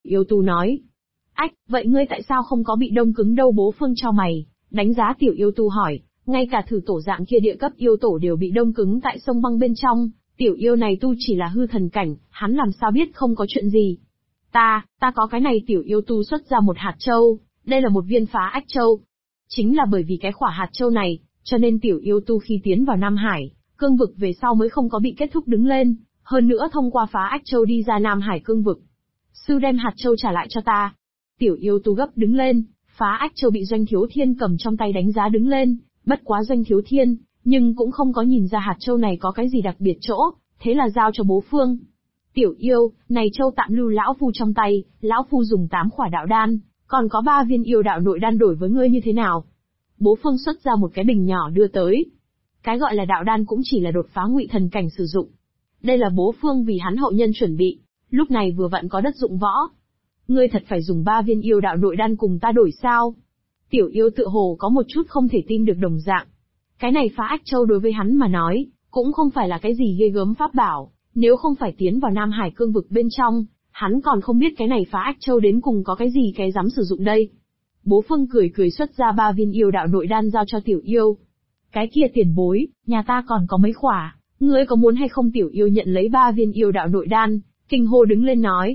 Yêu tu nói. Ách, vậy ngươi tại sao không có bị đông cứng đâu? Bố Phương cho mày, đánh giá tiểu yêu tu hỏi, ngay cả thử tổ dạng kia địa cấp yêu tổ đều bị đông cứng tại sông băng bên trong, tiểu yêu này tu chỉ là hư thần cảnh, hắn làm sao biết không có chuyện gì. Ta có cái này. Tiểu yêu tu xuất ra một hạt châu, đây là một viên phá ách châu. Chính là bởi vì cái khỏa hạt châu này, cho nên tiểu yêu tu khi tiến vào Nam Hải cương vực về sau mới không có bị kết thúc đứng lên, hơn nữa thông qua phá ách châu đi ra Nam Hải cương vực. Sư đem hạt châu trả lại cho ta. Tiểu yêu tu gấp đứng lên, phá ách châu bị Doanh Thiếu Thiên cầm trong tay đánh giá đứng lên, bất quá Doanh Thiếu Thiên, nhưng cũng không có nhìn ra hạt châu này có cái gì đặc biệt chỗ, thế là giao cho bố Phương. Tiểu yêu, này châu tạm lưu lão phu trong tay, lão phu dùng 8 khỏa đạo đan, còn có 3 viên yêu đạo nội đan đổi với ngươi như thế nào? Bố Phương xuất ra một cái bình nhỏ đưa tới. Cái gọi là đạo đan cũng chỉ là đột phá ngụy thần cảnh sử dụng. Đây là bố Phương vì hắn hậu nhân chuẩn bị, lúc này vừa vặn có đất dụng võ. Ngươi thật phải dùng 3 viên yêu đạo nội đan cùng ta đổi sao? Tiểu yêu tựa hồ có một chút không thể tin được đồng dạng. Cái này phá ách châu đối với hắn mà nói, cũng không phải là cái gì ghê gớm pháp bảo, nếu không phải tiến vào Nam Hải cương vực bên trong, hắn còn không biết cái này phá ách châu đến cùng có cái gì cái dám sử dụng đây. Bố Phương cười xuất ra 3 viên yêu đạo nội đan giao cho tiểu yêu. Cái kia tiền bối, nhà ta còn có mấy khỏa, ngươi có muốn hay không? Tiểu yêu nhận lấy 3 viên yêu đạo nội đan, kinh hô đứng lên nói.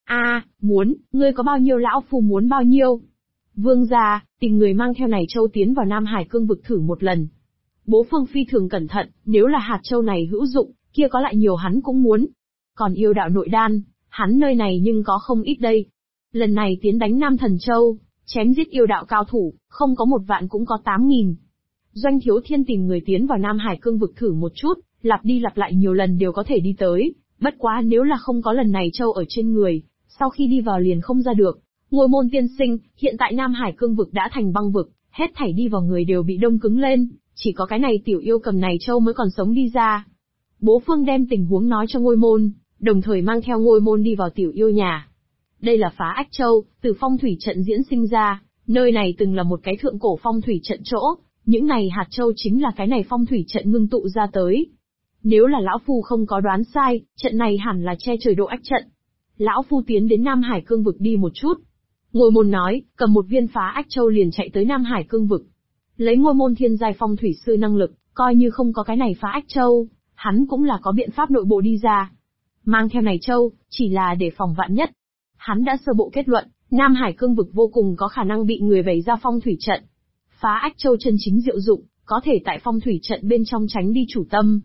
Muốn, ngươi có bao nhiêu lão phu muốn bao nhiêu. Vương gia, tìm người mang theo này châu tiến vào Nam Hải cương vực thử một lần. Bố Phương phi thường cẩn thận, nếu là hạt châu này hữu dụng, kia có lại nhiều hắn cũng muốn. Còn yêu đạo nội đan, hắn nơi này nhưng có không ít đây. Lần này tiến đánh Nam Thần Châu, chém giết yêu đạo cao thủ, không có 1 vạn cũng có 8.000. Doanh Thiếu Thiên tìm người tiến vào Nam Hải cương vực thử một chút, lặp đi lặp lại nhiều lần đều có thể đi tới, bất quá nếu là không có lần này châu ở trên người, sau khi đi vào liền không ra được. Ngôi môn tiên sinh, hiện tại Nam Hải cương vực đã thành băng vực, hết thảy đi vào người đều bị đông cứng lên, chỉ có cái này tiểu yêu cầm này châu mới còn sống đi ra. Bố Phương đem tình huống nói cho ngôi môn, đồng thời mang theo ngôi môn đi vào tiểu yêu nhà. Đây là phá ách châu, từ phong thủy trận diễn sinh ra, nơi này từng là một cái thượng cổ phong thủy trận chỗ, những này hạt châu chính là cái này phong thủy trận ngưng tụ ra tới. Nếu là lão phu không có đoán sai, trận này hẳn là che trời độ ách trận. Lão phu tiến đến Nam Hải cương vực đi một chút. Ngôi môn nói, cầm một viên phá ách châu liền chạy tới Nam Hải cương vực. Lấy ngôi môn thiên giai phong thủy sư năng lực, coi như không có cái này phá ách châu, hắn cũng là có biện pháp nội bộ đi ra. Mang theo này châu, chỉ là để phòng vạn nhất. Hắn đã sơ bộ kết luận, Nam Hải cương vực vô cùng có khả năng bị người bày ra phong thủy trận. Phá ách châu chân chính diệu dụng, có thể tại phong thủy trận bên trong tránh đi chủ tâm.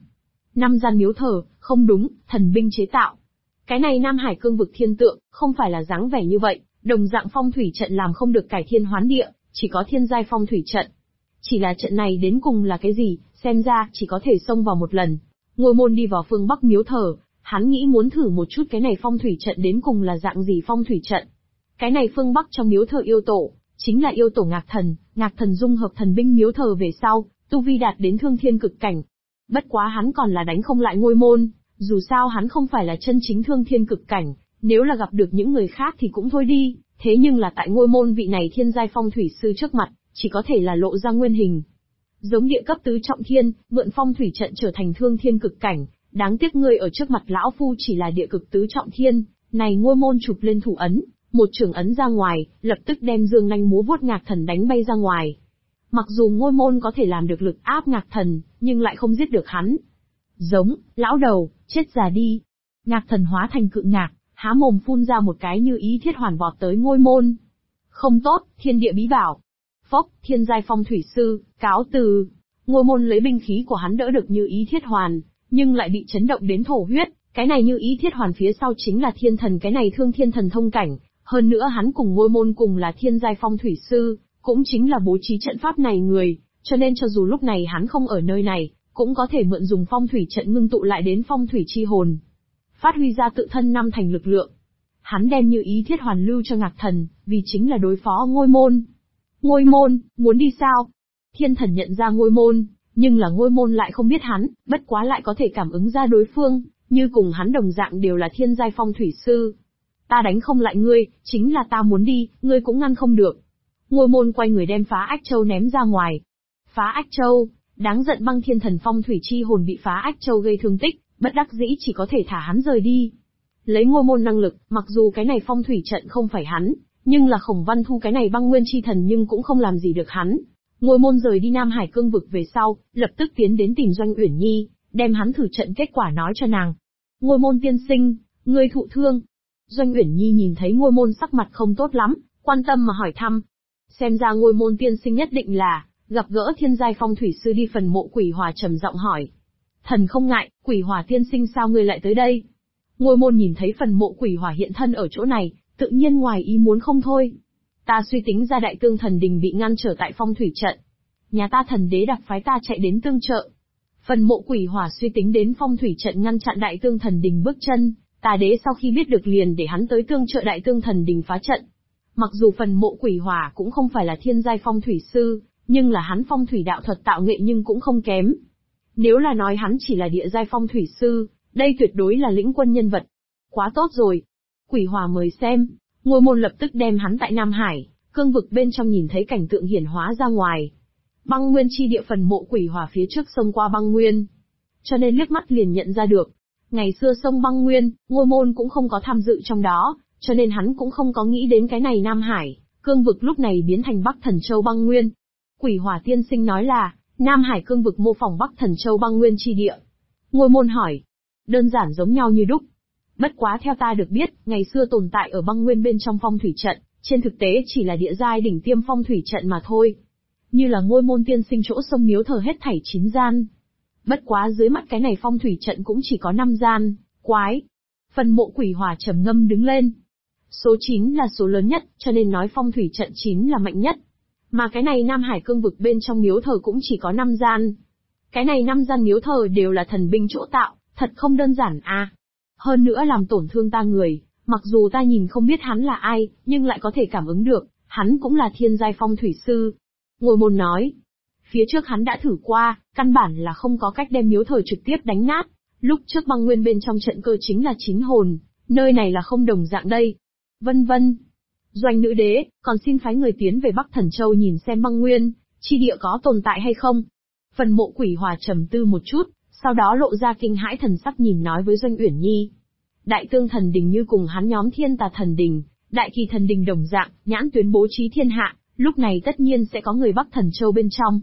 5 gian miếu thờ, không đúng, thần binh chế tạo. Cái này Nam Hải cương vực thiên tượng, không phải là dáng vẻ như vậy, đồng dạng phong thủy trận làm không được cải thiên hoán địa, chỉ có thiên giai phong thủy trận. Chỉ là trận này đến cùng là cái gì, xem ra chỉ có thể xông vào một lần. Ngôi môn đi vào phương Bắc miếu thờ, hắn nghĩ muốn thử một chút cái này phong thủy trận đến cùng là dạng gì phong thủy trận. Cái này phương Bắc trong miếu thờ yêu tổ, chính là yêu tổ Ngạc Thần dung hợp thần binh miếu thờ về sau, tu vi đạt đến thương thiên cực cảnh. Bất quá hắn còn là đánh không lại ngôi môn, dù sao hắn không phải là chân chính thương thiên cực cảnh, nếu là gặp được những người khác thì cũng thôi đi, thế nhưng là tại ngôi môn vị này thiên giai phong thủy sư trước mặt, chỉ có thể là lộ ra nguyên hình. Giống địa cấp tứ trọng thiên, mượn phong thủy trận trở thành thương thiên cực cảnh, đáng tiếc ngươi ở trước mặt lão phu chỉ là địa cực tứ trọng thiên, này ngôi môn chụp lên thủ ấn, một trường ấn ra ngoài, lập tức đem dương nanh múa vuốt Ngạc Thần đánh bay ra ngoài. Mặc dù ngôi môn có thể làm được lực áp Ngạc Thần, nhưng lại không giết được hắn. Giống, lão đầu, chết già đi. Ngạc Thần hóa thành cự ngạc, há mồm phun ra một cái như ý thiết hoàn vọt tới ngôi môn. Không tốt, thiên địa bí bảo. Phốc, thiên giai phong thủy sư, cáo từ. Ngôi môn lấy binh khí của hắn đỡ được như ý thiết hoàn, nhưng lại bị chấn động đến thổ huyết. Cái này như ý thiết hoàn phía sau chính là thiên thần, cái này thương thiên thần thông cảnh. Hơn nữa hắn cùng ngôi môn cùng là thiên giai phong thủy sư, cũng chính là bố trí trận pháp này người, cho nên cho dù lúc này hắn không ở nơi này, cũng có thể mượn dùng phong thủy trận ngưng tụ lại đến phong thủy chi hồn. Phát huy ra tự thân 5 thành lực lượng. Hắn đem như ý thiết hoàn lưu cho Ngạc Thần, vì chính là đối phó ngôi môn. Ngôi môn, muốn đi sao? Thiên thần nhận ra ngôi môn, nhưng là ngôi môn lại không biết hắn, bất quá lại có thể cảm ứng ra đối phương, như cùng hắn đồng dạng đều là thiên giai phong thủy sư. Ta đánh không lại ngươi, chính là ta muốn đi, ngươi cũng ngăn không được. Ngôi môn quay người đem phá ách châu ném ra ngoài. Phá ách châu, đáng giận băng thiên thần phong thủy chi hồn bị phá ách châu gây thương tích, bất đắc dĩ chỉ có thể thả hắn rời đi. Lấy Ngôi Môn năng lực, mặc dù cái này phong thủy trận không phải hắn, nhưng là Khổng Văn Thu cái này băng nguyên chi thần nhưng cũng không làm gì được hắn. Ngôi Môn rời đi Nam Hải cương vực về sau, lập tức tiến đến tìm Doanh Uyển Nhi, đem hắn thử trận kết quả nói cho nàng. Ngôi Môn tiên sinh, ngươi thụ thương. Doanh Uyển Nhi nhìn thấy Ngôi Môn sắc mặt không tốt lắm, quan tâm mà hỏi thăm. Xem ra Ngôi Môn tiên sinh nhất định là gặp gỡ thiên giai phong thủy sư đi. Phần Mộ Quỷ Hỏa trầm giọng hỏi. Thần không ngại, Quỷ Hỏa tiên sinh sao ngươi lại tới đây? Ngôi Môn nhìn thấy Phần Mộ Quỷ Hỏa hiện thân ở chỗ này, tự nhiên ngoài ý muốn không thôi. Ta suy tính ra Đại Tương Thần Đình bị ngăn trở tại phong thủy trận. Nhà ta thần đế đặc phái ta chạy đến tương trợ. Phần Mộ Quỷ Hỏa suy tính đến phong thủy trận ngăn chặn Đại Tương Thần Đình bước chân, ta đế sau khi biết được liền để hắn tới tương trợ Đại Tương Thần Đình phá trận. Mặc dù Phần Mộ Quỷ Hỏa cũng không phải là thiên giai phong thủy sư, nhưng là hắn phong thủy đạo thuật tạo nghệ nhưng cũng không kém. Nếu là nói hắn chỉ là địa giai phong thủy sư, đây tuyệt đối là lĩnh quân nhân vật. Quá tốt rồi. Quỷ Hỏa mời xem. Ngôi Môn lập tức đem hắn tại Nam Hải cương vực bên trong nhìn thấy cảnh tượng hiển hóa ra ngoài. Băng nguyên chi địa. Phần Mộ Quỷ Hỏa phía trước sông qua băng nguyên, cho nên liếc mắt liền nhận ra được. Ngày xưa sông băng nguyên, Ngôi Môn cũng không có tham dự trong đó, cho nên hắn cũng không có nghĩ đến cái này Nam Hải cương vực lúc này biến thành Bắc Thần Châu băng nguyên. Quỷ Hỏa tiên sinh nói là Nam Hải cương vực mô phỏng Bắc Thần Châu băng nguyên chi địa. Ngôi Môn hỏi. Đơn giản giống nhau như đúc. Bất quá theo ta được biết, ngày xưa tồn tại ở băng nguyên bên trong phong thủy trận, trên thực tế chỉ là địa giai đỉnh tiêm phong thủy trận mà thôi. Như là Ngôi Môn tiên sinh chỗ sông miếu thờ hết thảy 9 gian. Bất quá dưới mắt cái này phong thủy trận cũng chỉ có 5 gian, quái. Phần Mộ Quỷ Hỏa trầm ngâm đứng lên. Số 9 là số lớn nhất, cho nên nói phong thủy trận 9 là mạnh nhất. Mà cái này Nam Hải cương vực bên trong miếu thờ cũng chỉ có 5 gian. Cái này 5 gian miếu thờ đều là thần binh chỗ tạo, thật không đơn giản à. Hơn nữa làm tổn thương ta người, mặc dù ta nhìn không biết hắn là ai, nhưng lại có thể cảm ứng được, hắn cũng là thiên giai phong thủy sư. Ngôi Môn nói. Phía trước hắn đã thử qua, căn bản là không có cách đem miếu thờ trực tiếp đánh nát. Lúc trước băng nguyên bên trong trận cơ chính là 9 hồn, nơi này là không đồng dạng đây. Vân vân. Doanh nữ đế, còn xin phái người tiến về Bắc Thần Châu nhìn xem băng nguyên chi địa có tồn tại hay không. Phần Mộ Quỷ Hỏa trầm tư một chút, sau đó lộ ra kinh hãi thần sắc nhìn nói với Doanh Uyển Nhi. Đại Tương Thần Đình như cùng hắn nhóm Thiên Tà Thần Đình, Đại Kỳ Thần Đình đồng dạng, nhãn tuyến bố trí thiên hạ, lúc này tất nhiên sẽ có người Bắc Thần Châu bên trong.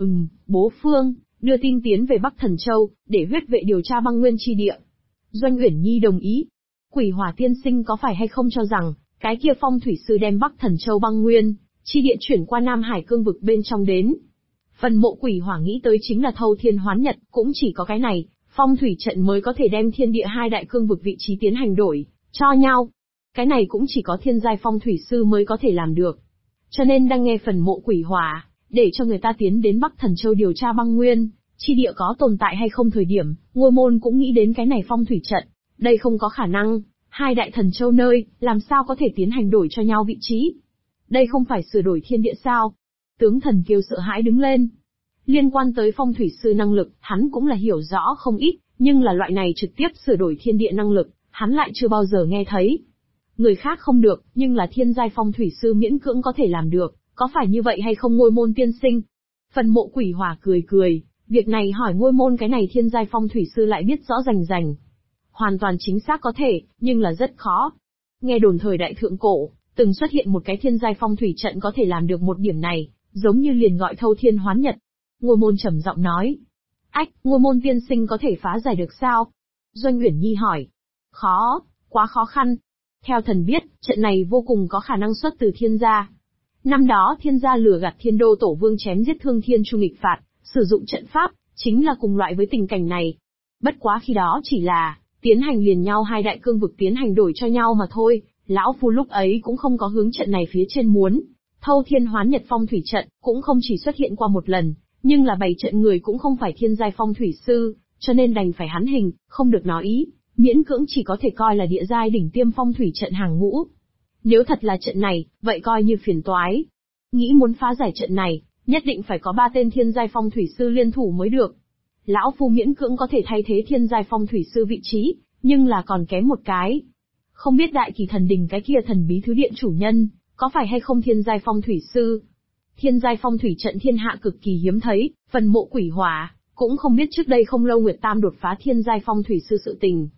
Bố Phương, đưa tin tiến về Bắc Thần Châu, để huyết vệ điều tra băng nguyên chi địa. Doanh Uyển Nhi đồng ý. Quỷ Hỏa tiên sinh có phải hay không cho rằng, cái kia phong thủy sư đem Bắc Thần Châu băng nguyên chi địa chuyển qua Nam Hải cương vực bên trong đến? Phần Mộ Quỷ Hỏa nghĩ tới chính là thâu thiên hoán nhật, cũng chỉ có cái này, phong thủy trận mới có thể đem thiên địa hai đại cương vực vị trí tiến hành đổi cho nhau. Cái này cũng chỉ có thiên giai phong thủy sư mới có thể làm được. Cho nên đang nghe Phần Mộ Quỷ Hỏa để cho người ta tiến đến Bắc Thần Châu điều tra băng nguyên chi địa có tồn tại hay không thời điểm, Ngôi Môn cũng nghĩ đến cái này phong thủy trận. Đây không có khả năng, hai đại thần châu nơi, làm sao có thể tiến hành đổi cho nhau vị trí? Đây không phải sửa đổi thiên địa sao? Tướng Thần Kiêu sợ hãi đứng lên. Liên quan tới phong thủy sư năng lực, hắn cũng là hiểu rõ không ít, nhưng là loại này trực tiếp sửa đổi thiên địa năng lực, hắn lại chưa bao giờ nghe thấy. Người khác không được, nhưng là thiên giai phong thủy sư miễn cưỡng có thể làm được, có phải như vậy hay không Ngôi Môn tiên sinh? Phần Mộ Quỷ Hỏa cười cười, việc này hỏi Ngôi Môn cái này thiên giai phong thủy sư lại biết rõ rành rành. Hoàn toàn chính xác có thể, nhưng là rất khó. Nghe đồn thời đại thượng cổ, từng xuất hiện một cái thiên giai phong thủy trận có thể làm được một điểm này, giống như liền gọi thâu thiên hoán nhật. Ngôi Môn trầm giọng nói. Ngôi Môn tiên sinh có thể phá giải được sao? Doanh Uyển Nhi hỏi. Khó, quá khó khăn. Theo thần biết, trận này vô cùng có khả năng xuất từ thiên gia. Năm đó thiên gia lừa gạt Thiên Đô Tổ Vương chém giết Thương Thiên Chu nghịch phạt, sử dụng trận pháp, chính là cùng loại với tình cảnh này. Bất quá khi đó chỉ là tiến hành liền nhau hai đại cương vực tiến hành đổi cho nhau mà thôi, lão phu lúc ấy cũng không có hướng trận này phía trên muốn. Thâu thiên hoán nhật phong thủy trận, cũng không chỉ xuất hiện qua một lần, nhưng là bày trận người cũng không phải thiên giai phong thủy sư, cho nên đành phải hắn hình, không được nói ý, miễn cưỡng chỉ có thể coi là địa giai đỉnh tiêm phong thủy trận hàng ngũ. Nếu thật là trận này, vậy coi như phiền toái. Nghĩ muốn phá giải trận này, nhất định phải có 3 tên thiên giai phong thủy sư liên thủ mới được. Lão phu miễn cưỡng có thể thay thế thiên giai phong thủy sư vị trí, nhưng là còn kém một cái. Không biết Đại Kỳ Thần Đình cái kia thần bí thứ điện chủ nhân, có phải hay không thiên giai phong thủy sư? Thiên giai phong thủy trận thiên hạ cực kỳ hiếm thấy, Phần Mộ Quỷ Hỏa cũng không biết trước đây không lâu Nguyệt Tam đột phá thiên giai phong thủy sư sự tình.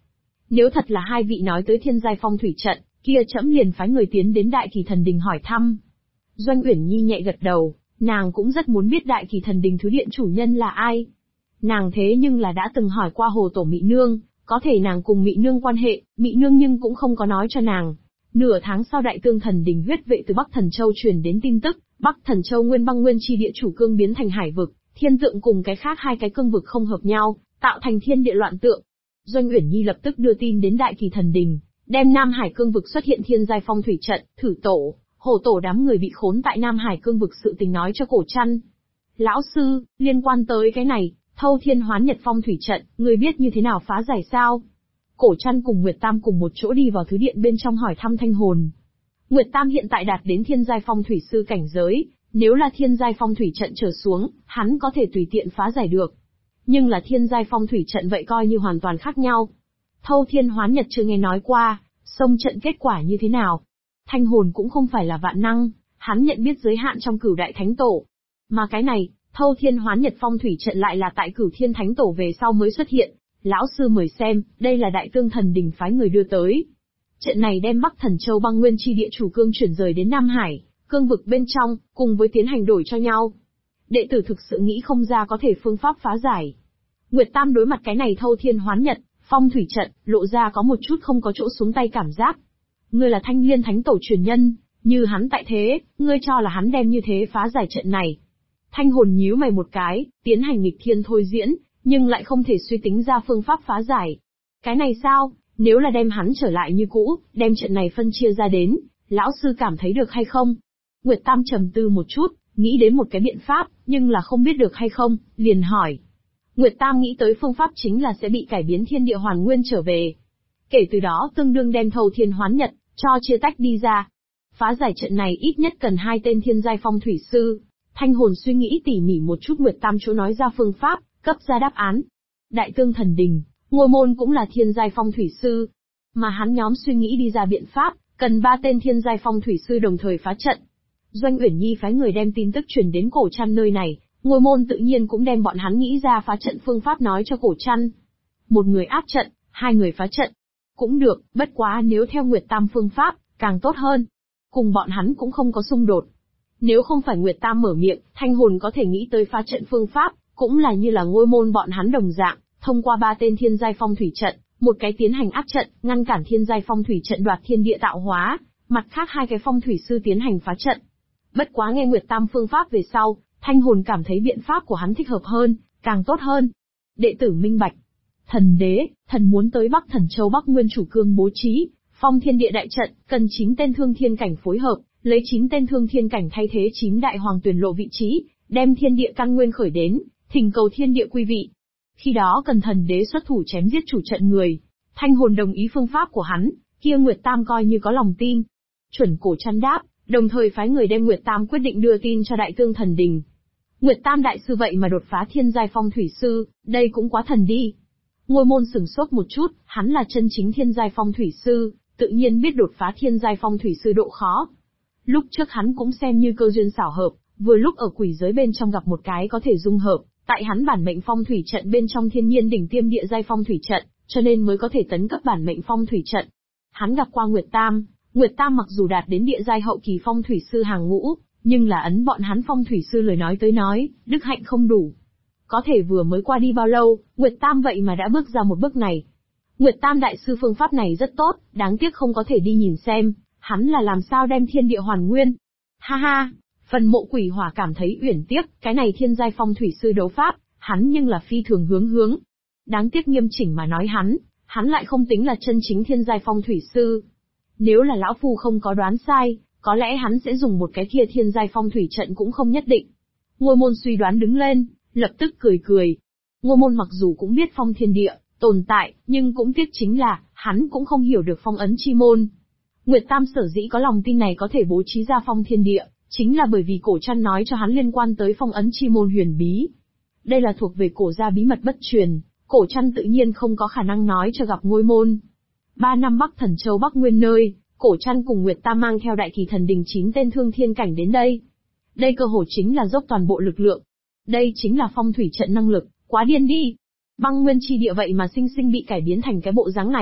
Nếu thật là hai vị nói tới thiên giai phong thủy trận, kia trẫm liền phái người tiến đến Đại Kỳ Thần Đình hỏi thăm. Doanh Uyển Nhi nhẹ gật đầu, nàng cũng rất muốn biết Đại Kỳ Thần Đình thứ điện chủ nhân là ai. Nàng thế nhưng là đã từng hỏi qua Hồ Tổ Mị Nương, có thể nàng cùng Mị Nương quan hệ, Mị Nương nhưng cũng không có nói cho nàng. Nửa tháng sau Đại Tương Thần Đình huyết vệ từ Bắc Thần Châu truyền đến tin tức, Bắc Thần Châu nguyên băng nguyên chi địa chủ cương biến thành hải vực, thiên tượng cùng cái khác hai cái cương vực không hợp nhau, tạo thành thiên địa loạn tượng. Doanh Uyển Nhi lập tức đưa tin đến Đại Kỳ Thần Đình, đem Nam Hải cương vực xuất hiện thiên giai phong thủy trận, thử tổ, Hổ tổ đám người bị khốn tại Nam Hải cương vực sự tình nói cho Cổ Trăn. Lão sư, liên quan tới cái này, Thâu Thiên Hoán Nhật phong thủy trận, người biết như thế nào phá giải sao? Cổ Trăn cùng Nguyệt Tam cùng một chỗ đi vào thứ điện bên trong hỏi thăm Thanh Hồn. Nguyệt Tam hiện tại đạt đến thiên giai phong thủy sư cảnh giới, nếu là thiên giai phong thủy trận trở xuống, hắn có thể tùy tiện phá giải được. Nhưng là thiên giai phong thủy trận vậy coi như hoàn toàn khác nhau. Thâu Thiên Hoán Nhật chưa nghe nói qua, xông trận kết quả như thế nào? Thanh Hồn cũng không phải là vạn năng, hắn nhận biết giới hạn trong Cửu Đại Thánh Tổ. Mà cái này, Thâu Thiên Hoán Nhật phong thủy trận lại là tại Cửu Thiên Thánh Tổ về sau mới xuất hiện. Lão sư mời xem, đây là Đại Tương Thần Đình phái người đưa tới. Trận này đem Bắc Thần Châu băng nguyên chi địa chủ cương chuyển rời đến Nam Hải, cương vực bên trong, cùng với tiến hành đổi cho nhau. Đệ tử thực sự nghĩ không ra có thể phương pháp phá giải. Nguyệt Tam đối mặt cái này Thâu Thiên Hoán Nhật phong thủy trận, lộ ra có một chút không có chỗ xuống tay cảm giác. Ngươi là Thanh Liên Thánh Tổ truyền nhân, như hắn tại thế, ngươi cho là hắn đem như thế phá giải trận này. Thanh Hồn nhíu mày một cái, tiến hành nghịch thiên thôi diễn, nhưng lại không thể suy tính ra phương pháp phá giải. Cái này sao, nếu là đem hắn trở lại như cũ, đem trận này phân chia ra đến, lão sư cảm thấy được hay không? Nguyệt Tam trầm tư một chút, nghĩ đến một cái biện pháp, nhưng là không biết được hay không, liền hỏi. Nguyệt Tam nghĩ tới phương pháp chính là sẽ bị cải biến thiên địa hoàn nguyên trở về. Kể từ đó tương đương đem Thâu Thiên Hoán Nhật, cho chia tách đi ra. Phá giải trận này ít nhất cần 2 tên thiên giai phong thủy sư. Thanh Hồn suy nghĩ tỉ mỉ một chút Nguyệt Tam chỗ nói ra phương pháp, cấp ra đáp án. Đại Tương Thần Đình, Ngôi Môn cũng là thiên giai phong thủy sư. Mà hắn nhóm suy nghĩ đi ra biện pháp, cần 3 tên thiên giai phong thủy sư đồng thời phá trận. Doanh Uyển Nhi phái người đem tin tức truyền đến Cổ Trăn nơi này, Ngôi Môn tự nhiên cũng đem bọn hắn nghĩ ra phá trận phương pháp nói cho Cổ Trăn. Một người áp trận, 2 người phá trận. Cũng được, bất quá nếu theo Nguyệt Tam phương pháp, càng tốt hơn. Cùng bọn hắn cũng không có xung đột. Nếu không phải Nguyệt Tam mở miệng, Thanh Hồn có thể nghĩ tới phá trận phương pháp, cũng là như là Ngôi Môn bọn hắn đồng dạng, thông qua 3 tên thiên giai phong thủy trận, một cái tiến hành áp trận, ngăn cản thiên giai phong thủy trận đoạt thiên địa tạo hóa, mặt khác 2 cái phong thủy sư tiến hành phá trận. Bất quá nghe Nguyệt Tam phương pháp về sau, Thanh Hồn cảm thấy biện pháp của hắn thích hợp hơn, càng tốt hơn. Đệ tử minh bạch. Thần đế, thần muốn tới Bắc Thần Châu Bắc Nguyên chủ cương bố trí, phong thiên địa đại trận, cần 9 tên thương thiên cảnh phối hợp, lấy 9 tên thương thiên cảnh thay thế 9 đại hoàng tuyển lộ vị trí, đem thiên địa căn nguyên khởi đến, thỉnh cầu thiên địa quy vị. Khi đó cần thần đế xuất thủ chém giết chủ trận người. Thanh Hồn đồng ý phương pháp của hắn, kia Nguyệt Tam coi như có lòng tin. Chuẩn Cổ Trăn đáp, đồng thời phái người đem Nguyệt Tam quyết định đưa tin cho Đại Tương Thần Đình. Nguyệt Tam đại sư vậy mà đột phá thiên giai phong thủy sư, đây cũng quá thần đi. Ngôi Môn sửng sốt một chút, hắn là chân chính thiên giai phong thủy sư, tự nhiên biết đột phá thiên giai phong thủy sư độ khó. Lúc trước hắn cũng xem như cơ duyên xảo hợp, vừa lúc ở quỷ giới bên trong gặp một cái có thể dung hợp, tại hắn bản mệnh phong thủy trận bên trong thiên nhiên đỉnh tiêm địa giai phong thủy trận, cho nên mới có thể tấn cấp bản mệnh phong thủy trận. Hắn gặp qua Nguyệt Tam mặc dù đạt đến địa giai hậu kỳ phong thủy sư hàng ngũ, nhưng là ấn bọn hắn phong thủy sư lời nói tới nói, đức hạnh không đủ. Có thể vừa mới qua đi bao lâu, Nguyệt Tam vậy mà đã bước ra một bước này. Nguyệt Tam đại sư phương pháp này rất tốt, đáng tiếc không có thể đi nhìn xem, hắn là làm sao đem thiên địa hoàn nguyên. Ha ha, phần Mộ Quỷ Hỏa cảm thấy uyển tiếc, cái này thiên giai phong thủy sư đấu pháp, hắn nhưng là phi thường hướng. Đáng tiếc nghiêm chỉnh mà nói hắn lại không tính là chân chính thiên giai phong thủy sư. Nếu là lão phu không có đoán sai, có lẽ hắn sẽ dùng một cái kia thiên giai phong thủy trận cũng không nhất định. Ngôi Môn suy đoán đứng lên, lập tức cười. Ngôi Môn mặc dù cũng biết phong thiên địa tồn tại, nhưng cũng tiếc chính là, hắn cũng không hiểu được phong ấn chi môn. Nguyệt Tam sở dĩ có lòng tin này có thể bố trí ra phong thiên địa, chính là bởi vì Cổ Trăn nói cho hắn liên quan tới phong ấn chi môn huyền bí. Đây là thuộc về Cổ gia bí mật bất truyền, Cổ Trăn tự nhiên không có khả năng nói cho gặp Ngôi Môn. 3 năm Bắc Thần Châu Bắc Nguyên nơi, Cổ Trăn cùng Nguyệt Tam mang theo Đại Kỳ Thần Đình 9 tên thương thiên cảnh đến đây. Đây cơ hội chính là dốc toàn bộ lực lượng. Đây chính là phong thủy trận năng lực, quá điên đi. Băng nguyên chi địa vậy mà sinh sinh bị cải biến thành cái bộ dáng này.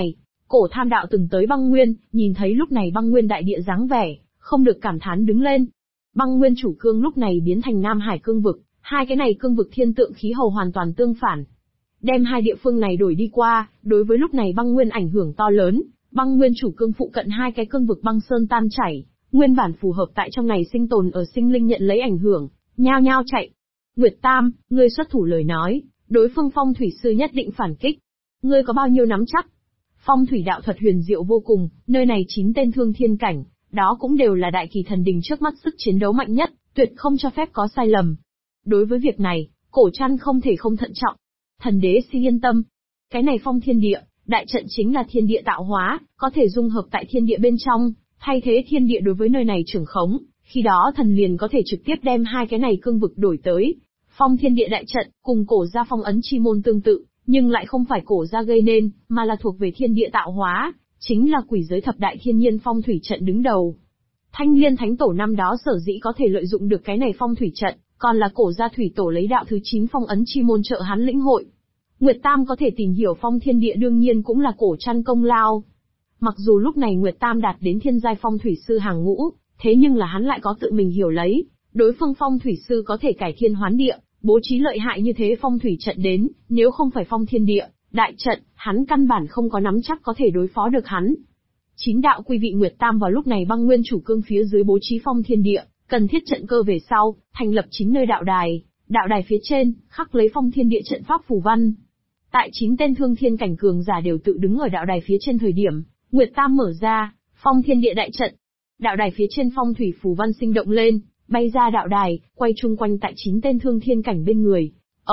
Cổ Tham Đạo từng tới băng nguyên, nhìn thấy lúc này băng nguyên đại địa dáng vẻ, không được cảm thán đứng lên. Băng nguyên chủ cương lúc này biến thành Nam Hải cương vực, hai cái này cương vực thiên tượng khí h候hoàn toàn tương phản. Đem hai địa phương này đổi đi qua, đối với lúc này băng nguyên ảnh hưởng to lớn, băng nguyên chủ cương phụ cận hai cái cương vực băng sơn tan chảy, nguyên bản phù hợp tại trong này sinh tồn ở sinh linh nhận lấy ảnh hưởng, nhao nhao chạy. Nguyệt Tam, ngươi xuất thủ lời nói, đối phương phong thủy sư nhất định phản kích. Ngươi có bao nhiêu nắm chắc? Phong thủy đạo thuật huyền diệu vô cùng, nơi này 9 tên thương thiên cảnh, đó cũng đều là đại kỳ thần đình trước mắt sức chiến đấu mạnh nhất, tuyệt không cho phép có sai lầm. Đối với việc này, Cổ Trăn không thể không thận trọng. Thần đế xin yên tâm. Cái này phong thiên địa, đại trận chính là thiên địa tạo hóa, có thể dung hợp tại thiên địa bên trong, thay thế thiên địa đối với nơi này trưởng khống, khi đó thần liền có thể trực tiếp đem hai cái này cương vực đổi tới. Phong thiên địa đại trận, cùng cổ gia phong ấn chi môn tương tự, nhưng lại không phải cổ gia gây nên, mà là thuộc về thiên địa tạo hóa, chính là quỷ giới thập đại thiên nhiên phong thủy trận đứng đầu. Thanh Liên Thánh Tổ năm đó sở dĩ có thể lợi dụng được cái này phong thủy trận, còn là cổ gia thủy tổ lấy đạo thứ 9 phong ấn chi môn trợ hắn lĩnh hội. Nguyệt Tam có thể tìm hiểu phong thiên địa đương nhiên cũng là Cổ Trăn công lao. Mặc dù lúc này Nguyệt Tam đạt đến thiên giai phong thủy sư hàng ngũ, thế nhưng là hắn lại có tự mình hiểu lấy, đối phương phong thủy sư có thể cải thiên hoán địa, bố trí lợi hại như thế phong thủy trận đến, nếu không phải phong thiên địa, đại trận, hắn căn bản không có nắm chắc có thể đối phó được hắn. 9 đạo quy vị Nguyệt Tam vào lúc này băng nguyên chủ cương phía dưới bố trí phong thiên địa, cần thiết trận cơ về sau, thành lập 9 nơi đạo đài phía trên, khắc lấy phong thiên địa trận pháp phù văn. Tại 9 tên thương thiên cảnh cường giả đều tự đứng ở đạo đài phía trên thời điểm, Nguyệt Tam mở ra, phong thiên địa đại trận. Đạo đài phía trên phong thủy phù văn sinh động lên, bay ra đạo đài, quay chung quanh tại 9 tên thương thiên cảnh bên người.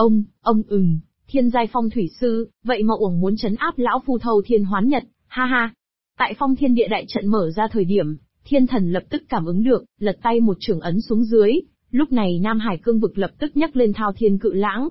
Thiên giai phong thủy sư, vậy mà uổng muốn trấn áp lão phu thâu thiên hoán nhật, ha ha. Tại phong thiên địa đại trận mở ra thời điểm, thiên thần lập tức cảm ứng được, lật tay một chưởng ấn xuống dưới, lúc này Nam Hải cương vực lập tức nhấc lên thao thiên cự lãng.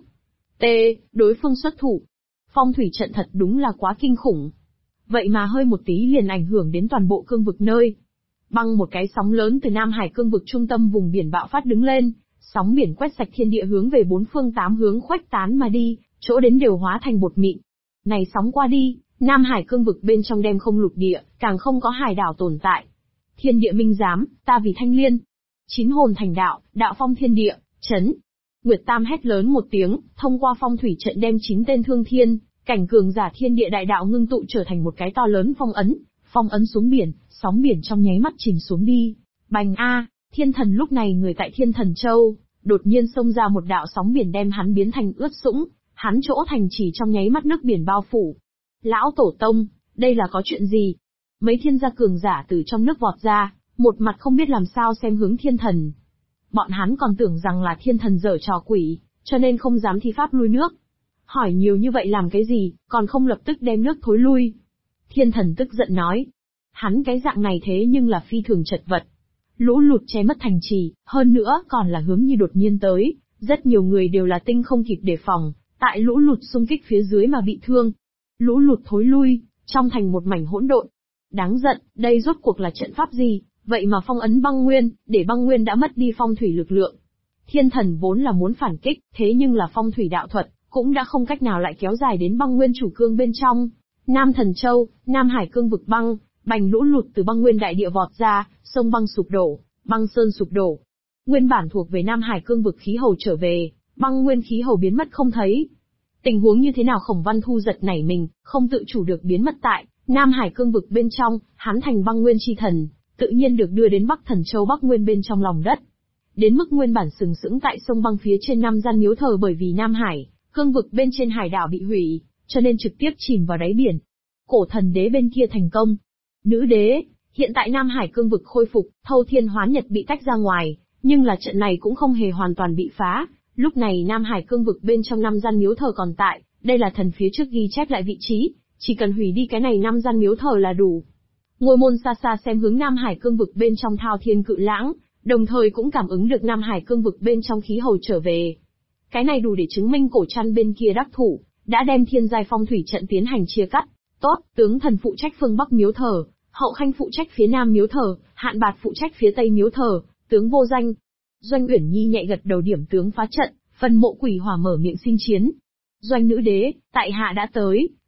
Đối phương xuất thủ. Phong thủy trận thật đúng là quá kinh khủng. Vậy mà hơi một tí liền ảnh hưởng đến toàn bộ cương vực nơi. Băng một cái sóng lớn từ Nam Hải cương vực trung tâm vùng biển bạo phát đứng lên, sóng biển quét sạch thiên địa hướng về 4 phương 8 hướng khuếch tán mà đi, chỗ đến đều hóa thành bột mịn. Này sóng qua đi, Nam Hải cương vực bên trong đem không lục địa, càng không có hải đảo tồn tại. Thiên địa minh giám, ta vì Thanh Liên. 9 hồn thành đạo, đạo phong thiên địa, chấn. Nguyệt Tam hét lớn một tiếng, thông qua phong thủy trận đem 9 tên thương thiên, cảnh cường giả thiên địa đại đạo ngưng tụ trở thành một cái to lớn phong ấn xuống biển, sóng biển trong nháy mắt chìm xuống đi. Bành a, thiên thần lúc này người tại Thiên Thần Châu, đột nhiên xông ra một đạo sóng biển đem hắn biến thành ướt sũng, hắn chỗ thành chỉ trong nháy mắt nước biển bao phủ. Lão Tổ Tông, đây là có chuyện gì? Mấy thiên gia cường giả từ trong nước vọt ra, một mặt không biết làm sao xem hướng thiên thần. Bọn hắn còn tưởng rằng là thiên thần giở trò quỷ, cho nên không dám thi pháp lui nước. Hỏi nhiều như vậy làm cái gì, còn không lập tức đem nước thối lui. Thiên thần tức giận nói. Hắn cái dạng này thế nhưng là phi thường chật vật. Lũ lụt che mất thành trì, hơn nữa còn là hướng như đột nhiên tới, rất nhiều người đều là tinh không kịp đề phòng, tại lũ lụt xung kích phía dưới mà bị thương. Lũ lụt thối lui, trong thành một mảnh hỗn độn. Đáng giận, đây rốt cuộc là trận pháp gì, vậy mà phong ấn băng nguyên, để băng nguyên đã mất đi phong thủy lực lượng. Thiên thần vốn là muốn phản kích, thế nhưng là phong thủy đạo thuật, cũng đã không cách nào lại kéo dài đến băng nguyên chủ cương bên trong. Nam Thần Châu, Nam Hải cương vực băng, bành lũ lụt từ băng nguyên đại địa vọt ra, sông băng sụp đổ, băng sơn sụp đổ. Nguyên bản thuộc về Nam Hải cương vực khí hầu trở về, băng nguyên khí hầu biến mất không thấy. Tình huống như thế nào Khổng Văn Thu giật nảy mình, không tự chủ được biến mất tại Nam Hải cương vực bên trong, hắn thành băng nguyên chi thần, tự nhiên được đưa đến Bắc Thần Châu Bắc Nguyên bên trong lòng đất. Đến mức nguyên bản sừng sững tại sông băng phía trên Nam Gian miếu thờ bởi vì Nam Hải cương vực bên trên hải đảo bị hủy, cho nên trực tiếp chìm vào đáy biển. Cổ thần đế bên kia thành công. Nữ đế, hiện tại Nam Hải cương vực khôi phục, thâu thiên hoán nhật bị tách ra ngoài, nhưng là trận này cũng không hề hoàn toàn bị phá. Lúc này Nam Hải cương vực bên trong Nam Gian miếu thờ còn tại, đây là thần phía trước ghi chép lại vị trí, chỉ cần hủy đi cái này Nam Gian miếu thờ là đủ. Ngôi môn xa xa xem hướng Nam Hải cương vực bên trong thao thiên cự lãng, đồng thời cũng cảm ứng được Nam Hải cương vực bên trong khí hầu trở về. Cái này đủ để chứng minh Cổ Trăn bên kia đắc thủ, đã đem thiên giai phong thủy trận tiến hành chia cắt. Tốt, tướng thần phụ trách phương Bắc miếu thờ, Hậu Khanh phụ trách phía Nam miếu thờ, Hạn Bạt phụ trách phía Tây miếu thờ, tướng Vô Danh. Doanh Uyển Nhi nhẹ gật đầu điểm tướng phá trận, phần mộ quỷ hỏa mở miệng xin chiến. Doanh nữ đế, tại hạ đã tới,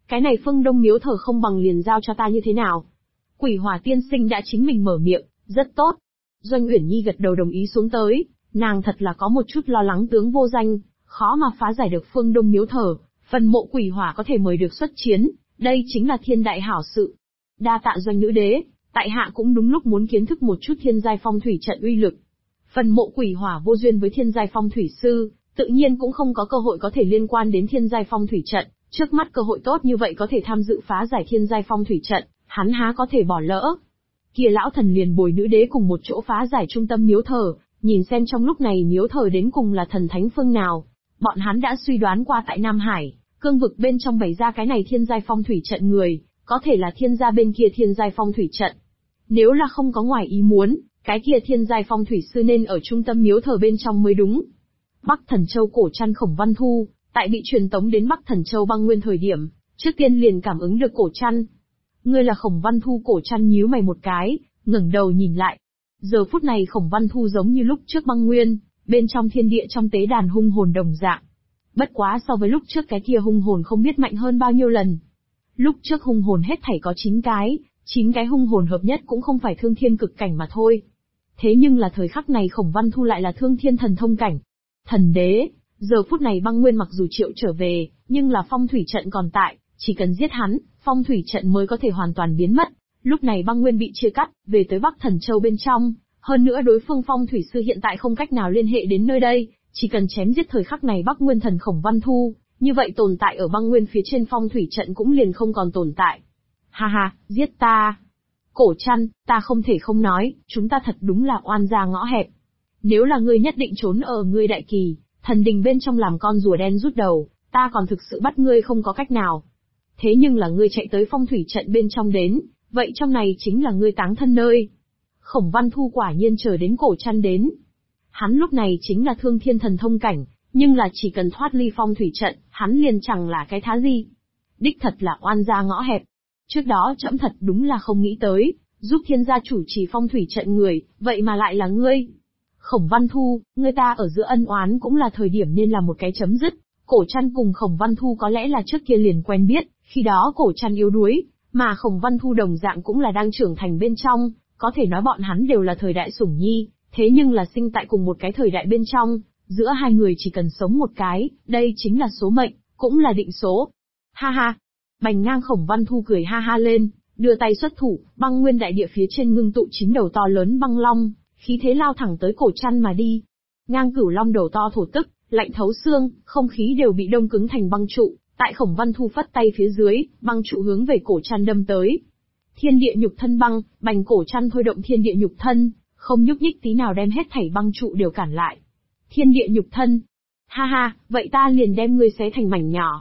cái này Phương Đông miếu thờ không bằng liền giao cho ta như thế nào? Quỷ Hỏa tiên sinh đã chính mình mở miệng, rất tốt. Doanh Uyển Nhi gật đầu đồng ý xuống tới, nàng thật là có một chút lo lắng tướng vô danh, khó mà phá giải được Phương Đông miếu thờ, phần mộ Quỷ Hỏa có thể mời được xuất chiến, đây chính là thiên đại hảo sự. Đa tạ Doanh nữ đế, tại hạ cũng đúng lúc muốn kiến thức một chút thiên giai phong thủy trận uy lực. Phần mộ Quỷ Hỏa vô duyên với thiên giai phong thủy sư, tự nhiên cũng không có cơ hội có thể liên quan đến thiên giai phong thủy trận, trước mắt cơ hội tốt như vậy có thể tham dự phá giải thiên giai phong thủy trận, hắn há có thể bỏ lỡ. Kia lão thần liền bồi nữ đế cùng một chỗ phá giải trung tâm miếu thờ, nhìn xem trong lúc này miếu thờ đến cùng là thần thánh phương nào. Bọn hắn đã suy đoán qua tại Nam Hải, cương vực bên trong bày ra cái này thiên giai phong thủy trận người, có thể là thiên gia bên kia thiên giai phong thủy trận. Nếu là không có ngoài ý muốn, cái kia thiên giai phong thủy sư nên ở trung tâm miếu thờ bên trong mới đúng. Bắc Thần Châu cổ trăn Khổng Văn Thu, tại bị truyền tống đến Bắc Thần Châu băng nguyên thời điểm, trước tiên liền cảm ứng được cổ trăn. Ngươi là Khổng Văn Thu? Cổ trăn nhíu mày một cái, ngẩng đầu nhìn lại. Giờ phút này Khổng Văn Thu giống như lúc trước băng nguyên, bên trong thiên địa trong tế đàn hung hồn đồng dạng. Bất quá so với lúc trước cái kia hung hồn không biết mạnh hơn bao nhiêu lần. Lúc trước hung hồn hết thảy có 9 cái hung hồn hợp nhất cũng không phải thương thiên cực cảnh mà thôi. Thế nhưng là thời khắc này Khổng Văn Thu lại là thương thiên thần thông cảnh. Thần đế, giờ phút này băng nguyên mặc dù triệu trở về, nhưng là phong thủy trận còn tại, chỉ cần giết hắn, phong thủy trận mới có thể hoàn toàn biến mất. Lúc này băng nguyên bị chia cắt, về tới Bắc Thần Châu bên trong, hơn nữa đối phương phong thủy sư hiện tại không cách nào liên hệ đến nơi đây, chỉ cần chém giết thời khắc này Bắc Nguyên thần Khổng Văn Thu, như vậy tồn tại ở băng nguyên phía trên phong thủy trận cũng liền không còn tồn tại. Ha ha, giết ta. Cổ trăn, ta không thể không nói, chúng ta thật đúng là oan gia ngõ hẹp. Nếu là ngươi nhất định trốn ở ngươi đại kỳ, thần đình bên trong làm con rùa đen rút đầu, ta còn thực sự bắt ngươi không có cách nào. Thế nhưng là ngươi chạy tới phong thủy trận bên trong đến, vậy trong này chính là ngươi táng thân nơi. Khổng Văn Thu quả nhiên chờ đến cổ trăn đến. Hắn lúc này chính là thương thiên thần thông cảnh, nhưng là chỉ cần thoát ly phong thủy trận, hắn liền chẳng là cái thá gì. Đích thật là oan gia ngõ hẹp. Trước đó trẫm thật đúng là không nghĩ tới, giúp thiên gia chủ trì phong thủy trận người, vậy mà lại là ngươi. Khổng Văn Thu, ngươi ta ở giữa ân oán cũng là thời điểm nên là một cái chấm dứt. Cổ trăn cùng Khổng Văn Thu có lẽ là trước kia liền quen biết, khi đó cổ trăn yếu đuối, mà Khổng Văn Thu đồng dạng cũng là đang trưởng thành bên trong, có thể nói bọn hắn đều là thời đại sủng nhi, thế nhưng là sinh tại cùng một cái thời đại bên trong, giữa hai người chỉ cần sống một cái, đây chính là số mệnh, cũng là định số. Ha ha! Bành Ngang Khổng Văn Thu cười ha ha lên, đưa tay xuất thủ, băng nguyên đại địa phía trên ngưng tụ 9 đầu to lớn băng long, khí thế lao thẳng tới cổ trăn mà đi. Ngang Cửu Long đầu to thổ tức, lạnh thấu xương, không khí đều bị đông cứng thành băng trụ, tại Khổng Văn Thu phất tay phía dưới, băng trụ hướng về cổ trăn đâm tới. Thiên địa nhục thân băng, Bành cổ trăn thôi động thiên địa nhục thân, không nhúc nhích tí nào đem hết thảy băng trụ đều cản lại. Thiên địa nhục thân. Ha ha, vậy ta liền đem ngươi xé thành mảnh nhỏ.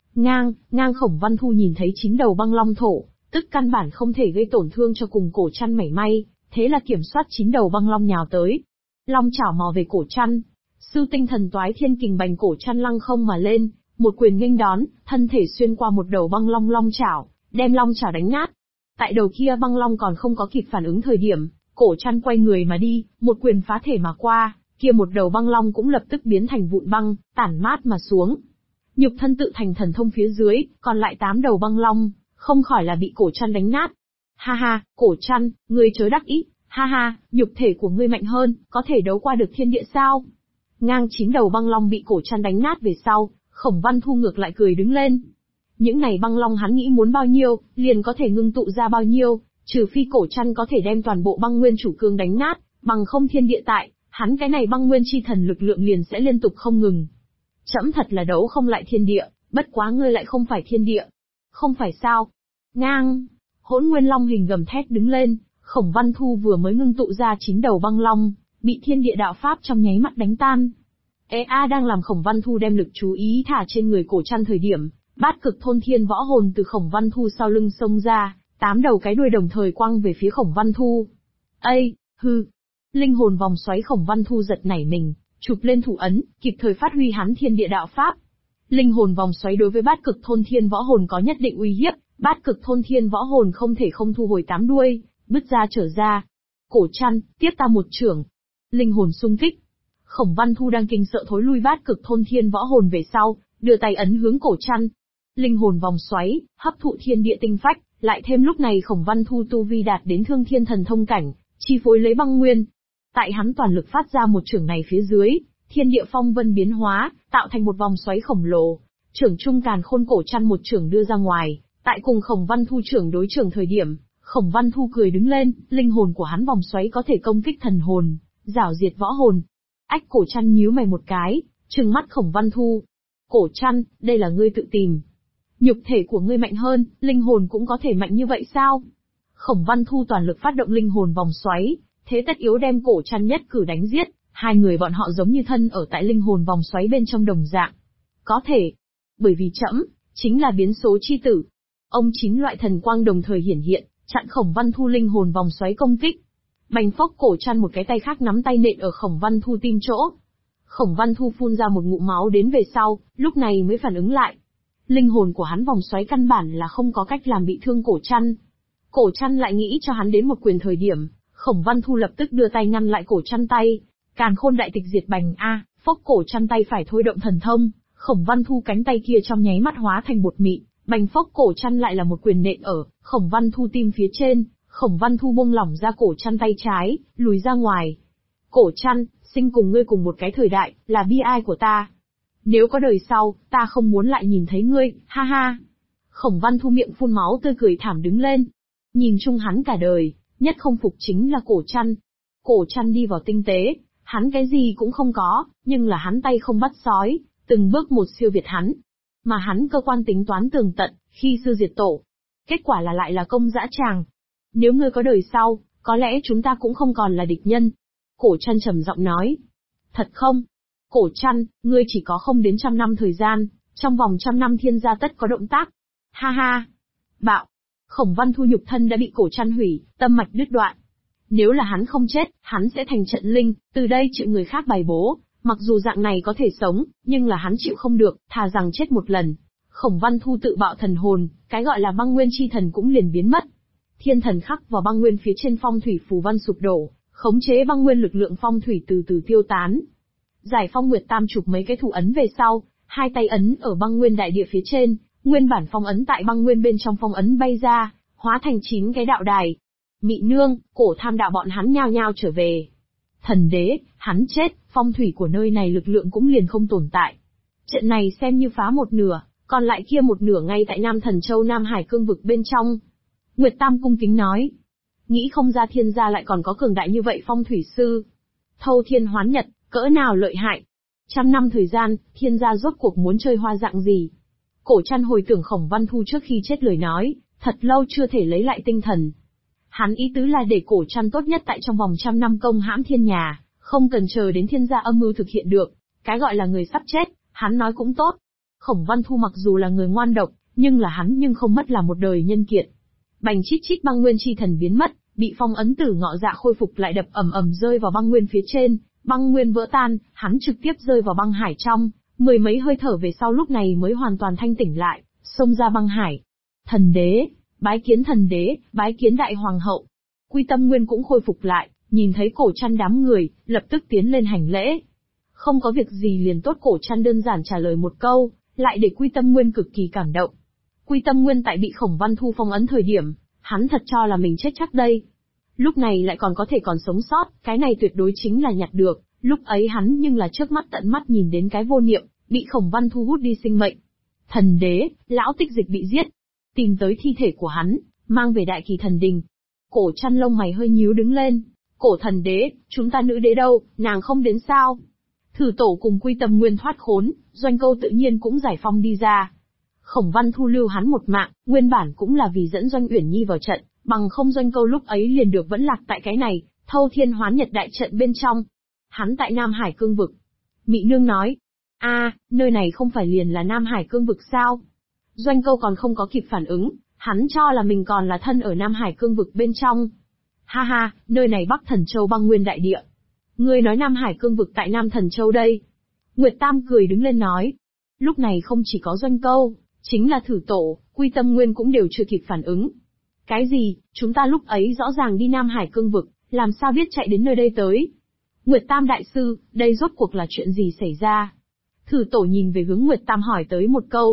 Ngang Khổng Văn Thu nhìn thấy 9 đầu băng long thổ, tức căn bản không thể gây tổn thương cho cùng cổ trăn mảy may, thế là kiểm soát 9 đầu băng long nhào tới. Long chảo mò về cổ trăn, sư tinh thần toái thiên kình Bành cổ trăn lăng không mà lên, một quyền nghênh đón, thân thể xuyên qua một đầu băng long long chảo, đem long chảo đánh nát. Tại đầu kia băng long còn không có kịp phản ứng thời điểm, cổ trăn quay người mà đi, một quyền phá thể mà qua, kia một đầu băng long cũng lập tức biến thành vụn băng, tản mát mà xuống. Nhục thân tự thành thần thông phía dưới, còn lại 8 đầu băng long, không khỏi là bị cổ trăn đánh nát. Ha ha, cổ trăn, ngươi chớ đắc ý, ha ha, nhục thể của ngươi mạnh hơn, có thể đấu qua được thiên địa sao? Ngang 9 đầu băng long bị cổ trăn đánh nát về sau, Khổng Văn Thu ngược lại cười đứng lên. Những này băng long hắn nghĩ muốn bao nhiêu, liền có thể ngưng tụ ra bao nhiêu, trừ phi cổ trăn có thể đem toàn bộ băng nguyên chủ cương đánh nát, bằng không thiên địa tại, hắn cái này băng nguyên chi thần lực lượng liền sẽ liên tục không ngừng. Trẫm thật là đấu không lại thiên địa, bất quá ngươi lại không phải thiên địa. Không phải sao? Ngang! Hỗn Nguyên Long hình gầm thét đứng lên, Khổng Văn Thu vừa mới ngưng tụ ra 9 đầu băng long, bị thiên địa đạo pháp trong nháy mắt đánh tan. Đang làm Khổng Văn Thu đem lực chú ý thả trên người cổ trăn thời điểm, Bát Cực Thôn Thiên Võ Hồn từ Khổng Văn Thu sau lưng xông ra, 8 đầu cái đuôi đồng thời quăng về phía Khổng Văn Thu. Hư! Linh hồn vòng xoáy Khổng Văn Thu giật nảy mình, chụp lên thủ ấn, kịp thời phát huy hắn thiên địa đạo pháp. Linh hồn vòng xoáy đối với Bát Cực Thôn Thiên Võ Hồn có nhất định uy hiếp, Bát Cực Thôn Thiên Võ Hồn không thể không thu hồi 8 đuôi, bứt ra trở ra. Cổ trăn, tiếp ta một chưởng. Linh hồn xung kích. Khổng Văn Thu đang kinh sợ thối lui Bát Cực Thôn Thiên Võ Hồn về sau, đưa tay ấn hướng cổ trăn. linh hồn vòng xoáy, hấp thụ thiên địa tinh phách, lại thêm lúc này Khổng Văn Thu tu vi đạt đến Thương Thiên Thần Thông cảnh, chi phối lấy băng nguyên. Tại hắn toàn lực phát ra một chưởng này phía dưới, thiên địa phong vân biến hóa, tạo thành một vòng xoáy khổng lồ. Chưởng trung càn khôn cổ chăn một chưởng đưa ra ngoài, tại cùng Khổng Văn Thu chưởng đối chưởng thời điểm, Khổng Văn Thu cười đứng lên, linh hồn của hắn vòng xoáy có thể công kích thần hồn, giảo diệt võ hồn. Ách cổ chăn nhíu mày một cái, trừng mắt Khổng Văn Thu. Cổ chăn, đây là ngươi tự tìm. Nhục thể của ngươi mạnh hơn, linh hồn cũng có thể mạnh như vậy sao? Khổng Văn Thu toàn lực phát động linh hồn vòng xoáy, thế tất yếu đem cổ chăn nhất cử đánh giết, hai người bọn họ giống như thân ở tại linh hồn vòng xoáy bên trong đồng dạng. Có thể, bởi vì trẫm chính là biến số chi tử. Ông chín loại thần quang đồng thời hiển hiện, chặn Khổng Văn Thu linh hồn vòng xoáy công kích. Bành phốc cổ chăn một cái tay khác nắm tay nện ở Khổng Văn Thu tim chỗ. Khổng Văn Thu phun ra một ngụm máu đến về sau, lúc này mới phản ứng lại. Linh hồn của hắn vòng xoáy căn bản là không có cách làm bị thương cổ chăn. Cổ chăn lại nghĩ cho hắn đến một quyền thời điểm, Khổng Văn Thu lập tức đưa tay ngăn lại cổ chăn tay. Càn khôn đại tịch diệt bành a, phốc cổ chăn tay phải thôi động thần thông, Khổng Văn Thu cánh tay kia trong nháy mắt hóa thành bột mịn, bành phốc cổ chăn lại là một quyền nện ở Khổng Văn Thu tim phía trên, Khổng Văn Thu buông lỏng ra cổ chăn tay trái, lùi ra ngoài. Cổ chăn, sinh cùng ngươi cùng một cái thời đại, là bi ai của ta. Nếu có đời sau, ta không muốn lại nhìn thấy ngươi, ha ha. Khổng Văn Thu miệng phun máu tươi cười thảm đứng lên. Nhìn chung hắn cả đời, nhất không phục chính là cổ chăn. Cổ chăn đi vào tinh tế, hắn cái gì cũng không có, nhưng là hắn tay không bắt sói, từng bước một siêu việt hắn. Mà hắn cơ quan tính toán tường tận, khi sư diệt tổ. Kết quả là lại là công dã tràng. Nếu ngươi có đời sau, có lẽ chúng ta cũng không còn là địch nhân. Cổ chăn trầm giọng nói. Thật không? Cổ chăn, ngươi chỉ có không đến 100 năm thời gian, trong vòng 100 năm thiên gia tất có động tác. Ha ha. Bạo. Khổng Văn Thu nhục thân đã bị cổ chăn hủy, tâm mạch đứt đoạn. Nếu là hắn không chết, hắn sẽ thành trận linh, từ đây chịu người khác bài bố. Mặc dù dạng này có thể sống, nhưng là hắn chịu không được, thà rằng chết một lần. Khổng Văn Thu tự bạo thần hồn, cái gọi là băng nguyên chi thần cũng liền biến mất. Thiên thần khắc vào băng nguyên phía trên phong thủy phù văn sụp đổ, khống chế băng nguyên lực lượng phong thủy từ từ tiêu tán. Giải Phong Nguyệt Tam chụp mấy cái thủ ấn về sau, hai tay ấn ở băng nguyên đại địa phía trên, nguyên bản phong ấn tại băng nguyên bên trong phong ấn bay ra, hóa thành 9 cái đạo đài. Mị Nương, Cổ Tham đạo bọn hắn nhao nhao trở về. Thần đế, hắn chết, phong thủy của nơi này lực lượng cũng liền không tồn tại. Trận này xem như phá một nửa, còn lại kia một nửa ngay tại Nam Thần Châu Nam Hải cương vực bên trong. Nguyệt Tam cung kính nói. Nghĩ không ra thiên gia lại còn có cường đại như vậy phong thủy sư. Thâu thiên hoán nhật, cỡ nào lợi hại. 100 năm thời gian, thiên gia rốt cuộc muốn chơi hoa dạng gì. Cổ chăn hồi tưởng Khổng Văn Thu trước khi chết lời nói, thật lâu chưa thể lấy lại tinh thần. Hắn ý tứ là để cổ chăn tốt nhất tại trong vòng 100 năm công hãm thiên nhà, không cần chờ đến thiên gia âm mưu thực hiện được. Cái gọi là người sắp chết, hắn nói cũng tốt. Khổng Văn Thu mặc dù là người ngoan độc, nhưng là hắn nhưng không mất là một đời nhân kiệt. Bành chít chít băng nguyên chi thần biến mất, bị phong ấn tử ngọ dạ khôi phục lại đập ầm ầm rơi vào băng nguyên phía trên, băng nguyên vỡ tan, hắn trực tiếp rơi vào băng hải trong, mười mấy hơi thở về sau lúc này mới hoàn toàn thanh tỉnh lại, xông ra băng hải. Thần đế, bái kiến thần đế, bái kiến đại hoàng hậu. Quy Tâm Nguyên cũng khôi phục lại, nhìn thấy cổ chăn đám người, lập tức tiến lên hành lễ. Không có việc gì liền tốt, cổ chăn đơn giản trả lời một câu, lại để Quy Tâm Nguyên cực kỳ cảm động. Quy Tâm Nguyên tại bị Khổng Văn Thu phong ấn thời điểm, hắn thật cho là mình chết chắc đây. Lúc này lại còn có thể còn sống sót, cái này tuyệt đối chính là nhặt được, lúc ấy hắn nhưng là trước mắt tận mắt nhìn đến cái vô niệm, bị Khổng Văn Thu hút đi sinh mệnh. Thần đế, lão Tích Dịch bị giết. Tìm tới thi thể của hắn, mang về Đại Kỳ Thần Đình. Cổ chăn lông mày hơi nhíu đứng lên. Cổ thần đế, chúng ta nữ đế đâu, nàng không đến sao? Thử tổ cùng Quy Tâm Nguyên thoát khốn, Doanh Câu tự nhiên cũng giải phong đi ra. Khổng Văn Thu lưu hắn một mạng, nguyên bản cũng là vì dẫn Doanh Uyển Nhi vào trận, bằng không Doanh Câu lúc ấy liền được vẫn lạc tại cái này, Thâu Thiên Hoán Nhật đại trận bên trong. Hắn tại Nam Hải cương vực. Mị Nương nói, nơi này không phải liền là Nam Hải cương vực sao? Doanh Câu còn không có kịp phản ứng, hắn cho là mình còn là thân ở Nam Hải cương vực bên trong. Ha ha, nơi này Bắc Thần Châu băng nguyên đại địa. Ngươi nói Nam Hải cương vực tại Nam Thần Châu đây. Nguyệt Tam cười đứng lên nói. Lúc này không chỉ có Doanh Câu, chính là Thử Tổ, Quy Tâm Nguyên cũng đều chưa kịp phản ứng. Cái gì, chúng ta lúc ấy rõ ràng đi Nam Hải cương vực, làm sao biết chạy đến nơi đây tới? Nguyệt Tam đại sư, đây rốt cuộc là chuyện gì xảy ra? Thử Tổ nhìn về hướng Nguyệt Tam hỏi tới một câu.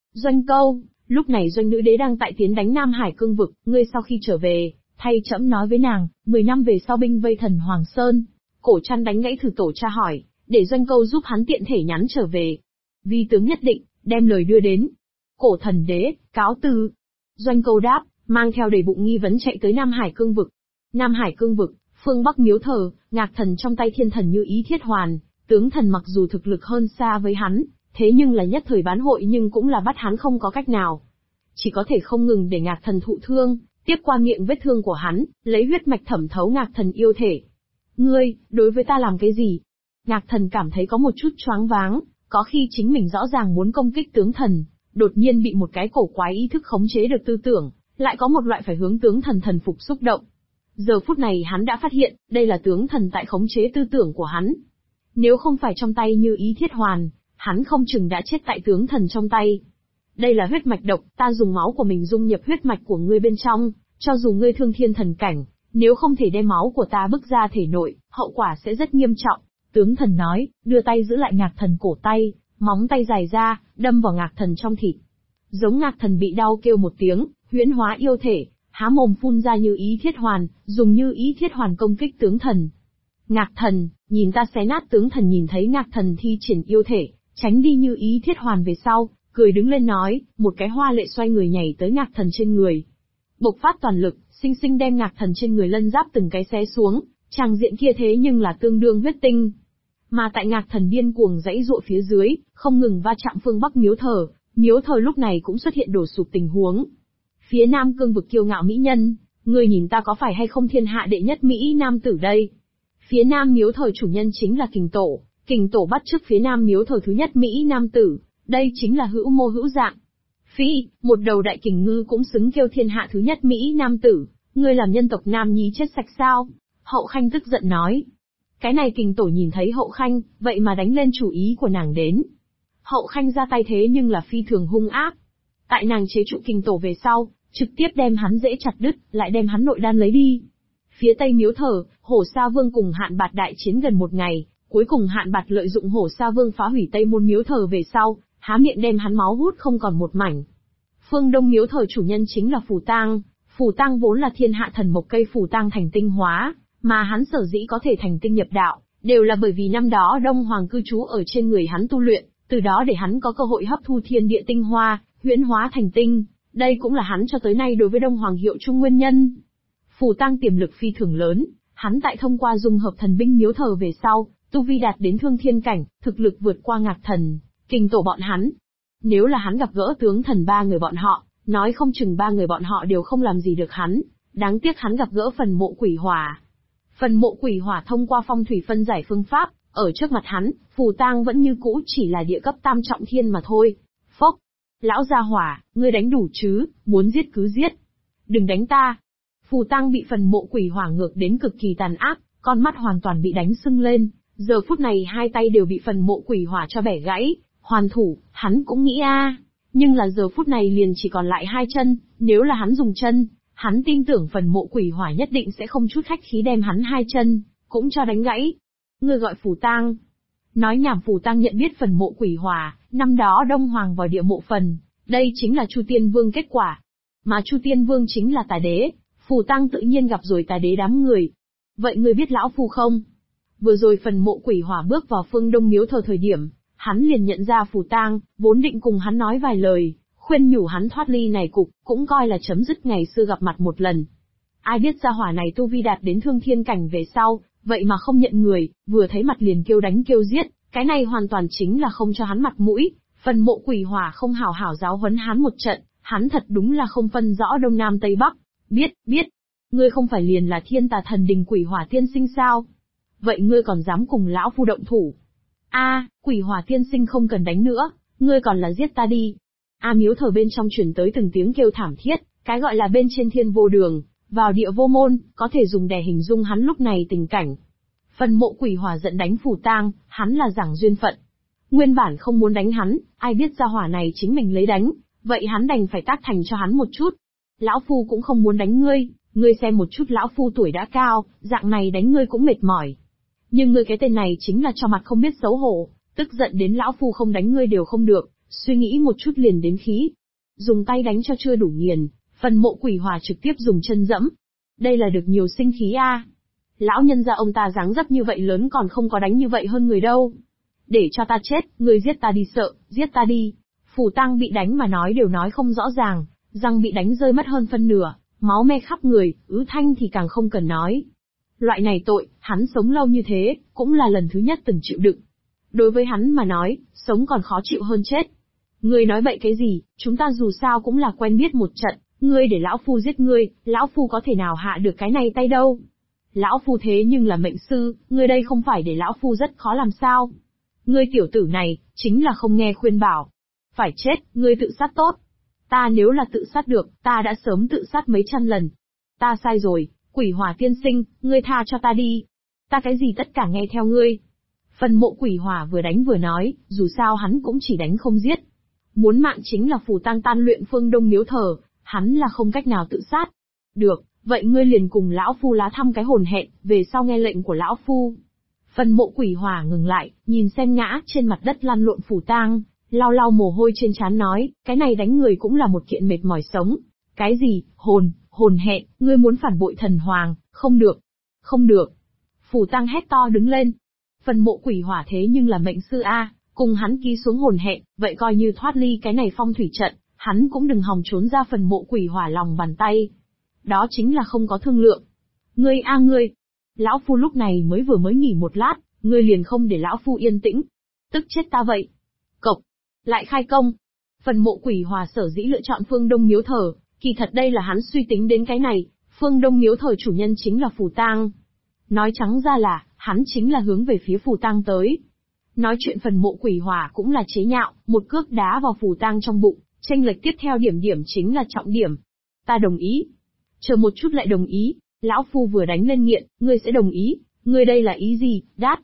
Doanh Câu, lúc này Doanh Nữ Đế đang tại tiến đánh Nam Hải cương vực, ngươi sau khi trở về, thay trẫm nói với nàng, 10 năm về sau binh vây Thần Hoàng Sơn. Cổ Trăn đánh gãy thử tổ tra hỏi, để Doanh Câu giúp hắn tiện thể nhắn trở về. Vi tướng nhất định, đem lời đưa đến. Cổ Thần Đế, cáo từ. Doanh Câu đáp, mang theo đầy bụng nghi vấn chạy tới Nam Hải cương vực. Nam Hải cương vực, phương Bắc miếu thờ, Ngạc Thần trong tay thiên thần Như Ý Thiết Hoàn, tướng thần mặc dù thực lực hơn xa với hắn, thế nhưng là nhất thời bán hội nhưng cũng là bắt hắn không có cách nào. Chỉ có thể không ngừng để Ngạc Thần thụ thương, tiếp qua miệng vết thương của hắn, lấy huyết mạch thẩm thấu Ngạc Thần yêu thể. Ngươi, đối với ta làm cái gì? Ngạc Thần cảm thấy có một chút choáng váng, có khi chính mình rõ ràng muốn công kích tướng thần, đột nhiên bị một cái cổ quái ý thức khống chế được tư tưởng, lại có một loại phải hướng tướng thần thần phục xúc động. Giờ phút này hắn đã phát hiện, đây là tướng thần tại khống chế tư tưởng của hắn. Nếu không phải trong tay Như Ý Thiết Hoàn, hắn không chừng đã chết tại tướng thần trong tay. Đây là huyết mạch độc, ta dùng máu của mình dung nhập huyết mạch của ngươi bên trong, cho dù ngươi thương thiên thần cảnh, nếu không thể đem máu của ta bức ra thể nội, hậu quả sẽ rất nghiêm trọng. Tướng thần nói, đưa tay giữ lại Ngạc Thần cổ tay, móng tay dài ra, đâm vào Ngạc Thần trong thịt. Giống Ngạc Thần bị đau kêu một tiếng, huyễn hóa yêu thể, há mồm phun ra Như Ý Thiết Hoàn, dùng Như Ý Thiết Hoàn công kích tướng thần. Ngạc Thần, nhìn ta xé nát. Tướng thần nhìn thấy Ngạc Thần thi triển yêu thể, tránh đi Như Ý Thiết Hoàn về sau, cười đứng lên nói, một cái hoa lệ xoay người nhảy tới Ngạc Thần trên người. Bộc phát toàn lực, sinh sinh đem Ngạc Thần trên người lân giáp từng cái xé xuống, tràng diện kia thế nhưng là tương đương huyết tinh. Mà tại Ngạc Thần điên cuồng dãy dụa phía dưới, không ngừng va chạm phương Bắc miếu thờ lúc này cũng xuất hiện đổ sụp tình huống. Phía Nam cương vực kiêu ngạo mỹ nhân, người nhìn ta có phải hay không thiên hạ đệ nhất Mỹ Nam tử đây? Phía Nam miếu thờ chủ nhân chính là Kình Tổ bắt chước phía Nam miếu thờ thứ nhất Mỹ Nam tử, đây chính là hữu mô hữu dạng. Phi, một đầu đại kình ngư cũng xứng kêu thiên hạ thứ nhất Mỹ Nam tử, ngươi làm nhân tộc Nam Nhi chết sạch sao? Hậu Khanh tức giận nói. Cái này Kình Tổ nhìn thấy Hậu Khanh, vậy mà đánh lên chủ ý của nàng đến. Hậu Khanh ra tay thế nhưng là phi thường hung ác. Tại nàng chế trụ Kình Tổ về sau, trực tiếp đem hắn dễ chặt đứt, lại đem hắn nội đan lấy đi. Phía Tây miếu thờ, Hổ Sa Vương cùng Hạn Bạt đại chiến gần một ngày, cuối cùng Hạn Bạt lợi dụng Hổ Sa Vương phá hủy Tây môn miếu thờ về sau, há miệng đem hắn máu hút không còn một mảnh. Phương Đông miếu thờ chủ nhân chính là Phù Tang vốn là thiên hạ thần mộc cây Phù Tang thành tinh hóa, mà hắn sở dĩ có thể thành tinh nhập đạo, đều là bởi vì năm đó Đông Hoàng cư trú ở trên người hắn tu luyện, từ đó để hắn có cơ hội hấp thu thiên địa tinh hoa, huyễn hóa thành tinh. Đây cũng là hắn cho tới nay đối với Đông Hoàng hiệu chung nguyên nhân. Phù Tang tiềm lực phi thường lớn, hắn tại thông qua dung hợp thần binh miếu thờ về sau, tu vi đạt đến thương thiên cảnh, thực lực vượt qua Ngạc Thần, Kình Tổ bọn hắn. Nếu là hắn gặp gỡ tướng thần ba người bọn họ, nói không chừng ba người bọn họ đều không làm gì được hắn, đáng tiếc hắn gặp gỡ phần mộ quỷ hỏa. Phần mộ quỷ hỏa thông qua phong thủy phân giải phương pháp, ở trước mặt hắn, Phù Tang vẫn như cũ chỉ là địa cấp tam trọng thiên mà thôi. Phốc! Lão gia hỏa, ngươi đánh đủ chứ, muốn giết cứ giết. Đừng đánh ta. Phù Tang bị phần mộ quỷ hỏa ngược đến cực kỳ tàn ác, con mắt hoàn toàn bị đánh sưng lên, giờ phút này hai tay đều bị phần mộ quỷ hỏa cho bẻ gãy, hoàn thủ, hắn cũng nghĩ nhưng là giờ phút này liền chỉ còn lại hai chân, nếu là hắn dùng chân, hắn tin tưởng phần mộ quỷ hỏa nhất định sẽ không chút khách khí đem hắn hai chân, cũng cho đánh gãy. Ngươi gọi Phù Tang. Nói nhảm. Phù Tang nhận biết phần mộ quỷ hỏa, năm đó Đông Hoàng vào địa mộ phần, đây chính là Chu Tiên Vương kết quả. Mà Chu Tiên Vương chính là Tà Đế, Phù Tang tự nhiên gặp rồi Tà Đế đám người. Vậy ngươi biết lão Phu không? Vừa rồi phần mộ quỷ hỏa bước vào phương Đông miếu thờ thời điểm, hắn liền nhận ra Phù Tang, vốn định cùng hắn nói vài lời, khuyên nhủ hắn thoát ly này cục, cũng coi là chấm dứt ngày xưa gặp mặt một lần. Ai biết gia hỏa này tu vi đạt đến thương thiên cảnh về sau, vậy mà không nhận người, vừa thấy mặt liền kêu đánh kêu giết, cái này hoàn toàn chính là không cho hắn mặt mũi. Phần mộ quỷ hỏa không hảo hảo giáo huấn hắn một trận, hắn thật đúng là không phân rõ đông nam tây bắc. Biết, ngươi không phải liền là Thiên Tà Thần Đình Quỷ Hỏa Tiên Sinh sao? Vậy ngươi còn dám cùng lão Phu động thủ? Quỷ Hỏa Tiên Sinh không cần đánh nữa, ngươi còn là giết ta đi. Miếu thờ bên trong truyền tới từng tiếng kêu thảm thiết, cái gọi là bên trên thiên vô đường, vào địa vô môn, có thể dùng để hình dung hắn lúc này tình cảnh. Phần mộ quỷ hỏa giận đánh Phù Tang, hắn là giảng duyên phận. Nguyên bản không muốn đánh hắn, ai biết gia hỏa này chính mình lấy đánh, vậy hắn đành phải tác thành cho hắn một chút. Lão Phu cũng không muốn đánh ngươi xem một chút lão Phu tuổi đã cao, dạng này đánh ngươi cũng mệt mỏi. Nhưng ngươi cái tên này chính là cho mặt không biết xấu hổ, tức giận đến lão Phu không đánh ngươi đều không được, suy nghĩ một chút liền đến khí. Dùng tay đánh cho chưa đủ nghiền, phần mộ quỷ hỏa trực tiếp dùng chân dẫm. Đây là được nhiều sinh khí a. Lão nhân gia ông ta dáng dấp như vậy lớn còn không có đánh như vậy hơn người đâu. Để cho ta chết, ngươi giết ta đi sợ, giết ta đi. Phù Tăng bị đánh mà nói đều nói không rõ ràng, răng bị đánh rơi mất hơn phân nửa, máu me khắp người, thanh thì càng không cần nói. Loại này tội, hắn sống lâu như thế, cũng là lần thứ nhất từng chịu đựng. Đối với hắn mà nói, sống còn khó chịu hơn chết. Ngươi nói bậy cái gì, chúng ta dù sao cũng là quen biết một trận, ngươi để lão phu giết ngươi, lão phu có thể nào hạ được cái này tay đâu. Lão phu thế nhưng là mệnh sư, ngươi đây không phải để lão phu rất khó làm sao. Ngươi tiểu tử này, chính là không nghe khuyên bảo. Phải chết, ngươi tự sát tốt. Ta nếu là tự sát được, ta đã sớm tự sát mấy trăm lần. Ta sai rồi, quỷ hỏa tiên sinh, ngươi tha cho ta đi. Ta cái gì tất cả nghe theo ngươi. Phần mộ quỷ hỏa vừa đánh vừa nói, dù sao hắn cũng chỉ đánh không giết. Muốn mạng chính là Phù Tăng tan luyện phương đông miếu thờ, hắn là không cách nào tự sát. Được, vậy ngươi liền cùng lão phu lá thăm cái hồn hẹn, về sau nghe lệnh của lão phu. Phần mộ quỷ hỏa ngừng lại, nhìn xem ngã trên mặt đất lăn lộn Phù Tăng, lau lau mồ hôi trên trán nói, cái này đánh người cũng là một kiện mệt mỏi sống. Cái gì, hồn hẹn, ngươi muốn phản bội thần hoàng, không được, không được. Phù Tăng hét to đứng lên. Phần mộ quỷ hỏa thế nhưng là mệnh sư A, cùng hắn ký xuống hồn hẹn, vậy coi như thoát ly cái này phong thủy trận, hắn cũng đừng hòng trốn ra phần mộ quỷ hỏa lòng bàn tay. Đó chính là không có thương lượng. Ngươi a ngươi, lão phu lúc này mới nghỉ một lát, ngươi liền không để lão phu yên tĩnh. Tức chết ta vậy. Cộc, lại khai công. Phần mộ quỷ hỏa sở dĩ lựa chọn phương đông miếu thờ, kỳ thật đây là hắn suy tính đến cái này, phương đông miếu thờ chủ nhân chính là Phù Tăng. Nói trắng ra là, hắn chính là hướng về phía Phù Tăng tới. Nói chuyện phần mộ quỷ hỏa cũng là chế nhạo, một cước đá vào Phù Tăng trong bụng, chênh lệch tiếp theo điểm chính là trọng điểm. Ta đồng ý. Chờ một chút lại đồng ý, lão phu vừa đánh lên nghiện, ngươi sẽ đồng ý, ngươi đây là ý gì,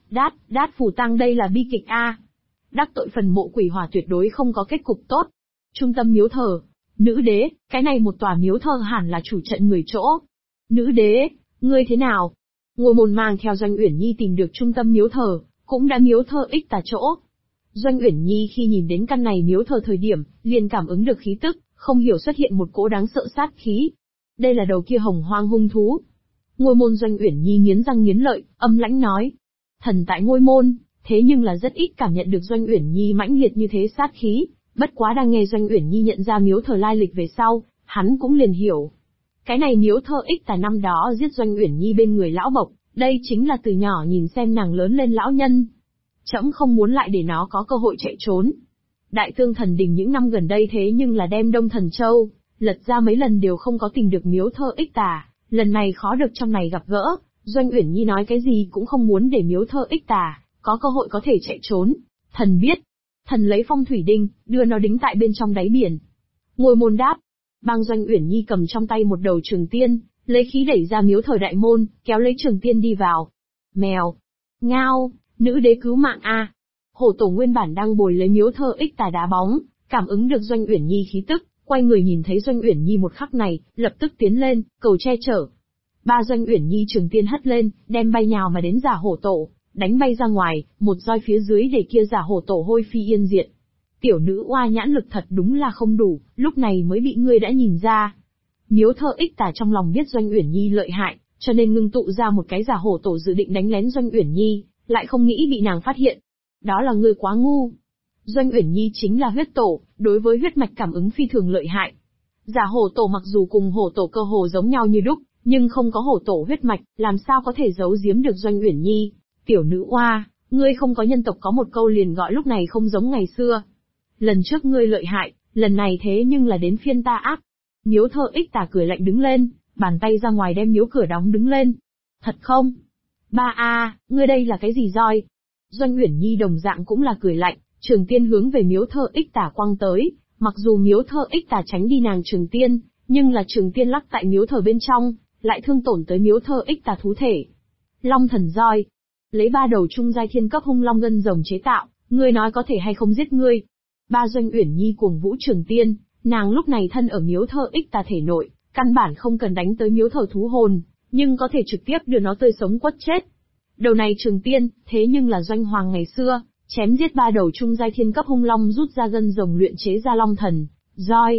đát Phù Tăng đây là bi kịch a. Đắc tội phần mộ quỷ hỏa tuyệt đối không có kết cục tốt. Trung tâm miếu thờ, nữ đế, cái này một tòa miếu thờ hẳn là chủ trận người chỗ. Nữ đế, ngươi thế nào? Ngôi môn mang theo Doanh Uyển Nhi tìm được trung tâm miếu thờ, cũng đã miếu thờ ích tà chỗ. Doanh Uyển Nhi khi nhìn đến căn này miếu thờ thời điểm, liền cảm ứng được khí tức, không hiểu xuất hiện một cỗ đáng sợ sát khí. Đây là đầu kia hồng hoang hung thú. Ngôi môn Doanh Uyển Nhi nghiến răng nghiến lợi, âm lãnh nói. Thần tại ngôi môn, thế nhưng là rất ít cảm nhận được Doanh Uyển Nhi mãnh liệt như thế sát khí, bất quá đang nghe Doanh Uyển Nhi nhận ra miếu thờ lai lịch về sau, hắn cũng liền hiểu. Cái này miếu thờ ích tà năm đó giết Doanh Uyển Nhi bên người lão bộc, đây chính là từ nhỏ nhìn xem nàng lớn lên lão nhân. Trẫm không muốn lại để nó có cơ hội chạy trốn. Đại Tương Thần Đình những năm gần đây thế nhưng là đem Đông Thần Châu, lật ra mấy lần đều không có tìm được miếu thờ ích tà, lần này khó được trong này gặp gỡ, Doanh Uyển Nhi nói cái gì cũng không muốn để miếu thờ ích tà, có cơ hội có thể chạy trốn. Thần biết. Thần lấy phong thủy đinh, đưa nó đính tại bên trong đáy biển. Ngôi môn đáp. Bang Doanh Uyển Nhi cầm trong tay một đầu trường tiên, lấy khí đẩy ra miếu thờ đại môn, kéo lấy trường tiên đi vào. Mèo. Ngao, nữ đế cứu mạng a. Hổ tổ nguyên bản đang bồi lấy miếu thờ ích tà đá bóng, cảm ứng được Doanh Uyển Nhi khí tức, quay người nhìn thấy Doanh Uyển Nhi một khắc này, lập tức tiến lên, cầu che chở. Ba Doanh Uyển Nhi trường tiên hất lên, đem bay nhào mà đến giả hổ tổ, đánh bay ra ngoài, một roi phía dưới để kia giả hổ tổ hôi phi yên diệt. Tiểu nữ oa nhãn lực thật đúng là không đủ, lúc này mới bị ngươi đã nhìn ra. Miếu thờ ích tà trong lòng biết Doanh Uyển Nhi lợi hại, cho nên ngưng tụ ra một cái giả hổ tổ dự định đánh lén Doanh Uyển Nhi, lại không nghĩ bị nàng phát hiện. Đó là ngươi quá ngu. Doanh Uyển Nhi chính là huyết tổ, đối với huyết mạch cảm ứng phi thường lợi hại. Giả hổ tổ mặc dù cùng hổ tổ cơ hồ giống nhau như đúc, nhưng không có hổ tổ huyết mạch, làm sao có thể giấu giếm được Doanh Uyển Nhi. Tiểu nữ oa, ngươi không có nhân tộc có một câu liền gọi lúc này không giống ngày xưa. Lần trước ngươi lợi hại, lần này thế nhưng là đến phiên ta ác. Miếu thờ ích tà cười lạnh đứng lên, bàn tay ra ngoài đem miếu cửa đóng đứng lên. Thật không? Ba a, ngươi đây là cái gì roi? Doanh Uyển Nhi đồng dạng cũng là cười lạnh, trường tiên hướng về miếu thờ ích tà quăng tới, mặc dù miếu thờ ích tà tránh đi nàng trường tiên, nhưng là trường tiên lắc tại miếu thờ bên trong, lại thương tổn tới miếu thờ ích tà thú thể. Long thần roi. Lấy ba đầu trung giai thiên cấp hung long gân rồng chế tạo, ngươi nói có thể hay không giết ngươi. Ba Doanh Uyển Nhi cuồng vũ trường tiên, nàng lúc này thân ở miếu thờ ích tà thể nội, căn bản không cần đánh tới miếu thờ thú hồn, nhưng có thể trực tiếp đưa nó tươi sống quất chết. Đầu này trường tiên, thế nhưng là Doanh Hoàng ngày xưa, chém giết ba đầu trung giai thiên cấp hung long, rút ra gân rồng luyện chế ra long thần roi.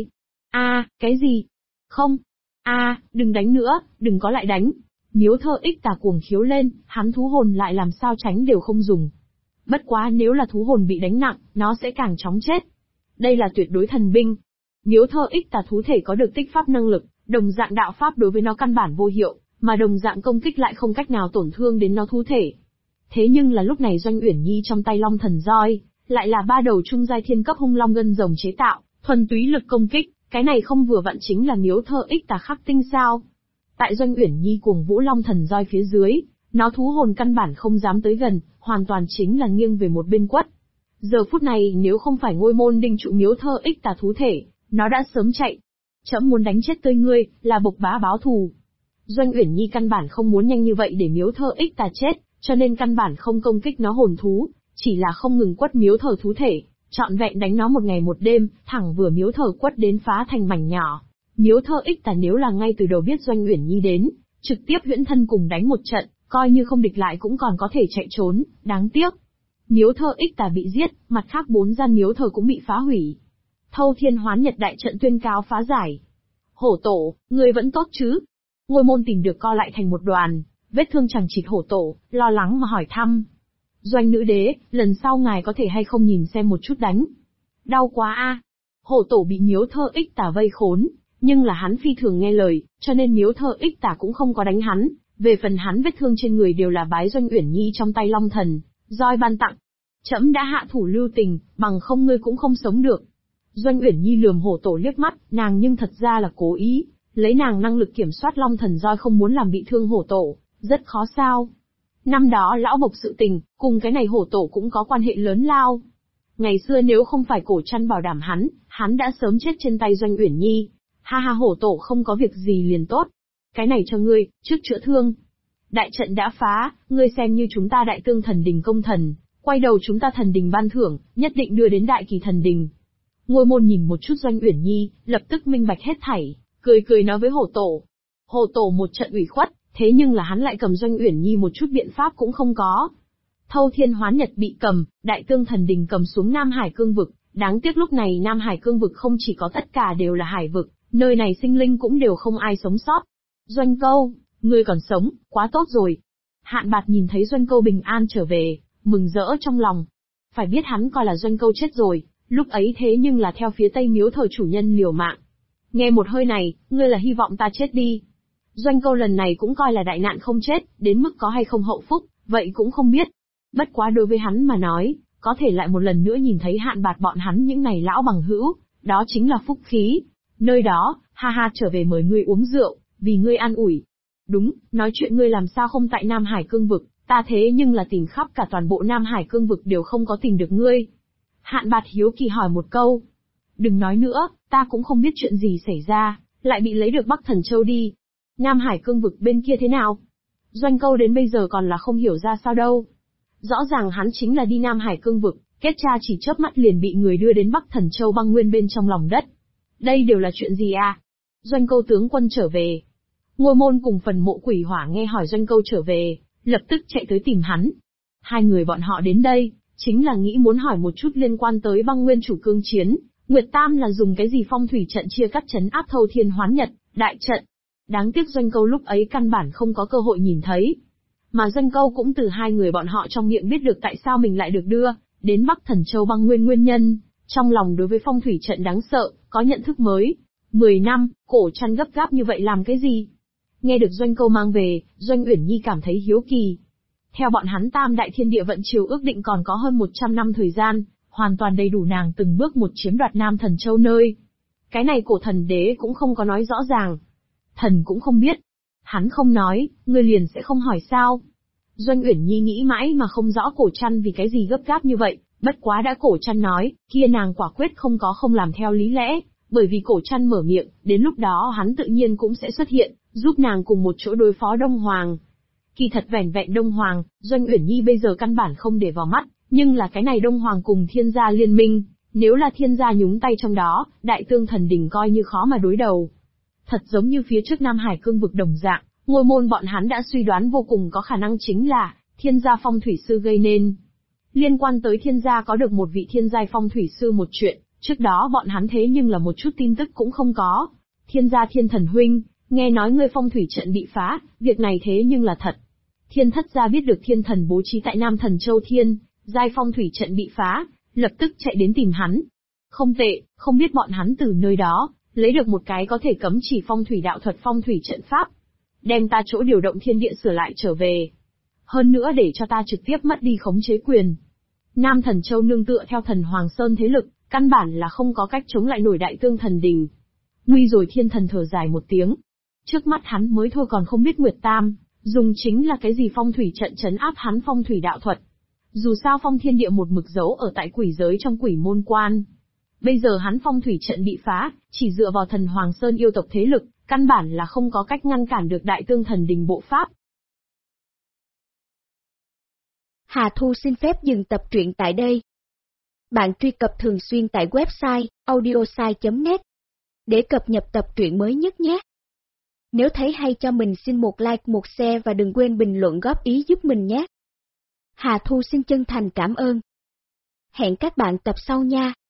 Cái gì? Không. Đừng đánh nữa, đừng có lại đánh. Miếu Thơ Ích Tà cuồng khiếu lên, hắn thú hồn lại làm sao tránh đều không dùng. Bất quá nếu là thú hồn bị đánh nặng, nó sẽ càng chóng chết. Đây là tuyệt đối thần binh. Miếu Thơ Ích Tà thú thể có được tích pháp năng lực, đồng dạng đạo pháp đối với nó căn bản vô hiệu, mà đồng dạng công kích lại không cách nào tổn thương đến nó thú thể. Thế nhưng là lúc này Doanh Uyển Nhi trong tay long thần roi, lại là ba đầu trung giai thiên cấp hung long gân rồng chế tạo, thuần túy lực công kích, cái này không vừa vặn chính là Miếu Thơ Ích Tà khắc tinh sao? Tại Doanh Uyển Nhi cuồng vũ long thần roi phía dưới, nó thú hồn căn bản không dám tới gần, hoàn toàn chính là nghiêng về một bên quất. Giờ phút này nếu không phải Ngôi Môn đinh trụ Miếu Thơ Ích Tà thú thể, nó đã sớm chạy. Trẫm muốn đánh chết tươi ngươi, là Bộc Bá báo thù. Doanh Uyển Nhi căn bản không muốn nhanh như vậy để Miếu Thơ Ích Tà chết, cho nên căn bản không công kích nó hồn thú, chỉ là không ngừng quất miếu thờ thú thể, trọn vẹn đánh nó một ngày một đêm, thẳng vừa miếu thờ quất đến phá thành mảnh nhỏ. Miếu Thơ Ích Tà nếu là ngay từ đầu biết Doanh Uyển Nhi đến, trực tiếp huyễn thân cùng đánh một trận, coi như không địch lại cũng còn có thể chạy trốn, đáng tiếc. Miếu Thơ Ích Tà bị giết, mặt khác 4 gian miếu thờ cũng bị phá hủy. Thâu Thiên Hoán Nhật đại trận tuyên cáo phá giải. Hổ Tổ, ngươi vẫn tốt chứ? Ngôi Môn tìm được co lại thành một đoàn, vết thương chẳng chịt Hổ Tổ, lo lắng mà hỏi thăm. Doanh Nữ Đế, lần sau ngài có thể hay không nhìn xem một chút đánh. Đau quá a. Hổ Tổ bị Miếu Thơ Ích Tà vây khốn, nhưng là hắn phi thường nghe lời, cho nên Miếu Thơ Ích Tà cũng không có đánh hắn, về phần hắn vết thương trên người đều là bái Doanh Uyển Nhi trong tay long thần roi ban tặng. Trẫm đã hạ thủ lưu tình, bằng không ngươi cũng không sống được. Doanh Uyển Nhi lườm Hổ Tổ liếc mắt, nàng nhưng thật ra là cố ý, lấy nàng năng lực kiểm soát long thần roi không muốn làm bị thương Hổ Tổ, rất khó sao. Năm đó lão Bộc sự tình, cùng cái này Hổ Tổ cũng có quan hệ lớn lao. Ngày xưa nếu không phải Cổ Trăn bảo đảm hắn đã sớm chết trên tay Doanh Uyển Nhi. Ha ha, Hổ Tổ không có việc gì liền tốt. Cái này cho ngươi, trước chữa thương. Đại trận đã phá, ngươi xem như chúng ta Đại Tương Thần Đình công thần, quay đầu chúng ta thần đình ban thưởng, nhất định đưa đến Đại Kỳ Thần Đình. Ngôi Môn nhìn một chút Doanh Uyển Nhi, lập tức minh bạch hết thảy, cười nói với Hổ Tổ. Hổ Tổ một trận ủy khuất, thế nhưng là hắn lại cầm Doanh Uyển Nhi một chút biện pháp cũng không có. Thâu Thiên Hoán Nhật bị cầm, Đại Tương Thần Đình cầm xuống Nam Hải Cương vực, đáng tiếc lúc này Nam Hải Cương vực không chỉ có tất cả đều là hải vực, nơi này sinh linh cũng đều không ai sống sót. Doanh Câu, ngươi còn sống, quá tốt rồi. Hạn Bạt nhìn thấy Doanh Câu bình an trở về, mừng rỡ trong lòng. Phải biết hắn coi là Doanh Câu chết rồi, lúc ấy thế nhưng là theo phía Tây miếu thờ chủ nhân liều mạng. Nghe một hơi này, ngươi là hy vọng ta chết đi. Doanh Câu lần này cũng coi là đại nạn không chết, đến mức có hay không hậu phúc, vậy cũng không biết. Bất quá đối với hắn mà nói, có thể lại một lần nữa nhìn thấy Hạn Bạt bọn hắn những này lão bằng hữu, đó chính là phúc khí. Nơi đó, ha ha, trở về mời ngươi uống rượu, vì ngươi an ủi. Đúng, nói chuyện ngươi làm sao không tại Nam Hải Cương vực, ta thế nhưng là tìm khắp cả toàn bộ Nam Hải Cương vực đều không có tìm được ngươi. Hạn Bạt hiếu kỳ hỏi một câu. Đừng nói nữa, ta cũng không biết chuyện gì xảy ra, lại bị lấy được Bắc Thần Châu đi. Nam Hải Cương vực bên kia thế nào? Doanh Câu đến bây giờ còn là không hiểu ra sao đâu. Rõ ràng hắn chính là đi Nam Hải Cương vực, kết cha chỉ chớp mắt liền bị người đưa đến Bắc Thần Châu băng nguyên bên trong lòng đất. Đây đều là chuyện gì à? Doanh Câu tướng quân trở về. Ngôi Môn cùng Phần Mộ Quỷ Hỏa nghe hỏi Doanh Câu trở về, lập tức chạy tới tìm hắn. Hai người bọn họ đến đây, chính là nghĩ muốn hỏi một chút liên quan tới băng nguyên chủ cương chiến, Nguyệt Tam là dùng cái gì phong thủy trận chia cắt trấn áp Thâu Thiên Hoán Nhật, đại trận. Đáng tiếc Doanh Câu lúc ấy căn bản không có cơ hội nhìn thấy. Mà Doanh Câu cũng từ hai người bọn họ trong miệng biết được tại sao mình lại được đưa đến Bắc Thần Châu băng nguyên nguyên nhân, trong lòng đối với phong thủy trận đáng sợ, có nhận thức mới. 10 năm, Cổ Trăn gấp gáp như vậy làm cái gì? Nghe được Doanh Câu mang về, Doanh Uyển Nhi cảm thấy hiếu kỳ. Theo bọn hắn Tam Đại Thiên Địa Vận Chiều ước định còn có hơn 100 năm thời gian, hoàn toàn đầy đủ nàng từng bước một chiếm đoạt Nam Thần Châu nơi. Cái này Cổ Thần Đế cũng không có nói rõ ràng. Thần cũng không biết. Hắn không nói, ngươi liền sẽ không hỏi sao? Doanh Uyển Nhi nghĩ mãi mà không rõ Cổ Trăn vì cái gì gấp gáp như vậy, bất quá đã Cổ Trăn nói, kia nàng quả quyết không làm theo lý lẽ, bởi vì Cổ Trăn mở miệng, đến lúc đó hắn tự nhiên cũng sẽ xuất hiện, giúp nàng cùng một chỗ đối phó Đông Hoàng. Kỳ thật vẻn vẹn Đông Hoàng, Doanh Uyển Nhi bây giờ căn bản không để vào mắt, nhưng là cái này Đông Hoàng cùng Thiên gia liên minh, nếu là Thiên gia nhúng tay trong đó, Đại Tương Thần Đình coi như khó mà đối đầu. Thật giống như phía trước Nam Hải Cương vực đồng dạng, Ngôi Môn bọn hắn đã suy đoán vô cùng có khả năng chính là Thiên gia phong thủy sư gây nên. Liên quan tới thiên gia có được một vị thiên giai phong thủy sư một chuyện, trước đó bọn hắn thế nhưng là một chút tin tức cũng không có. Thiên gia Thiên Thần huynh, nghe nói ngươi phong thủy trận bị phá, việc này thế nhưng là thật. Thiên Thất gia biết được Thiên Thần bố trí tại Nam Thần Châu Thiên giai phong thủy trận bị phá, lập tức chạy đến tìm hắn. Không tệ, không biết bọn hắn từ nơi đó lấy được một cái có thể cấm chỉ phong thủy đạo thuật phong thủy trận pháp, đem ta chỗ điều động thiên địa sửa lại trở về. Hơn nữa để cho ta trực tiếp mất đi khống chế quyền. Nam Thần Châu nương tựa theo Thần Hoàng Sơn thế lực, căn bản là không có cách chống lại nổi Đại Tương Thần Đình. Nguy rồi, Thiên Thần thở dài một tiếng. Trước mắt hắn mới thôi còn không biết Nguyệt Tam dùng chính là cái gì phong thủy trận trấn áp hắn phong thủy đạo thuật. Dù sao phong thiên địa một mực giấu ở tại quỷ giới trong quỷ môn quan. Bây giờ hắn phong thủy trận bị phá, chỉ dựa vào Thần Hoàng Sơn yêu tộc thế lực, căn bản là không có cách ngăn cản được Đại Tương Thần Đình bộ pháp. Hà Thu xin phép dừng tập truyện tại đây. Bạn truy cập thường xuyên tại website audiosai.net để cập nhật tập truyện mới nhất nhé. Nếu thấy hay cho mình xin một like, một share và đừng quên bình luận góp ý giúp mình nhé. Hà Thu xin chân thành cảm ơn. Hẹn các bạn tập sau nha.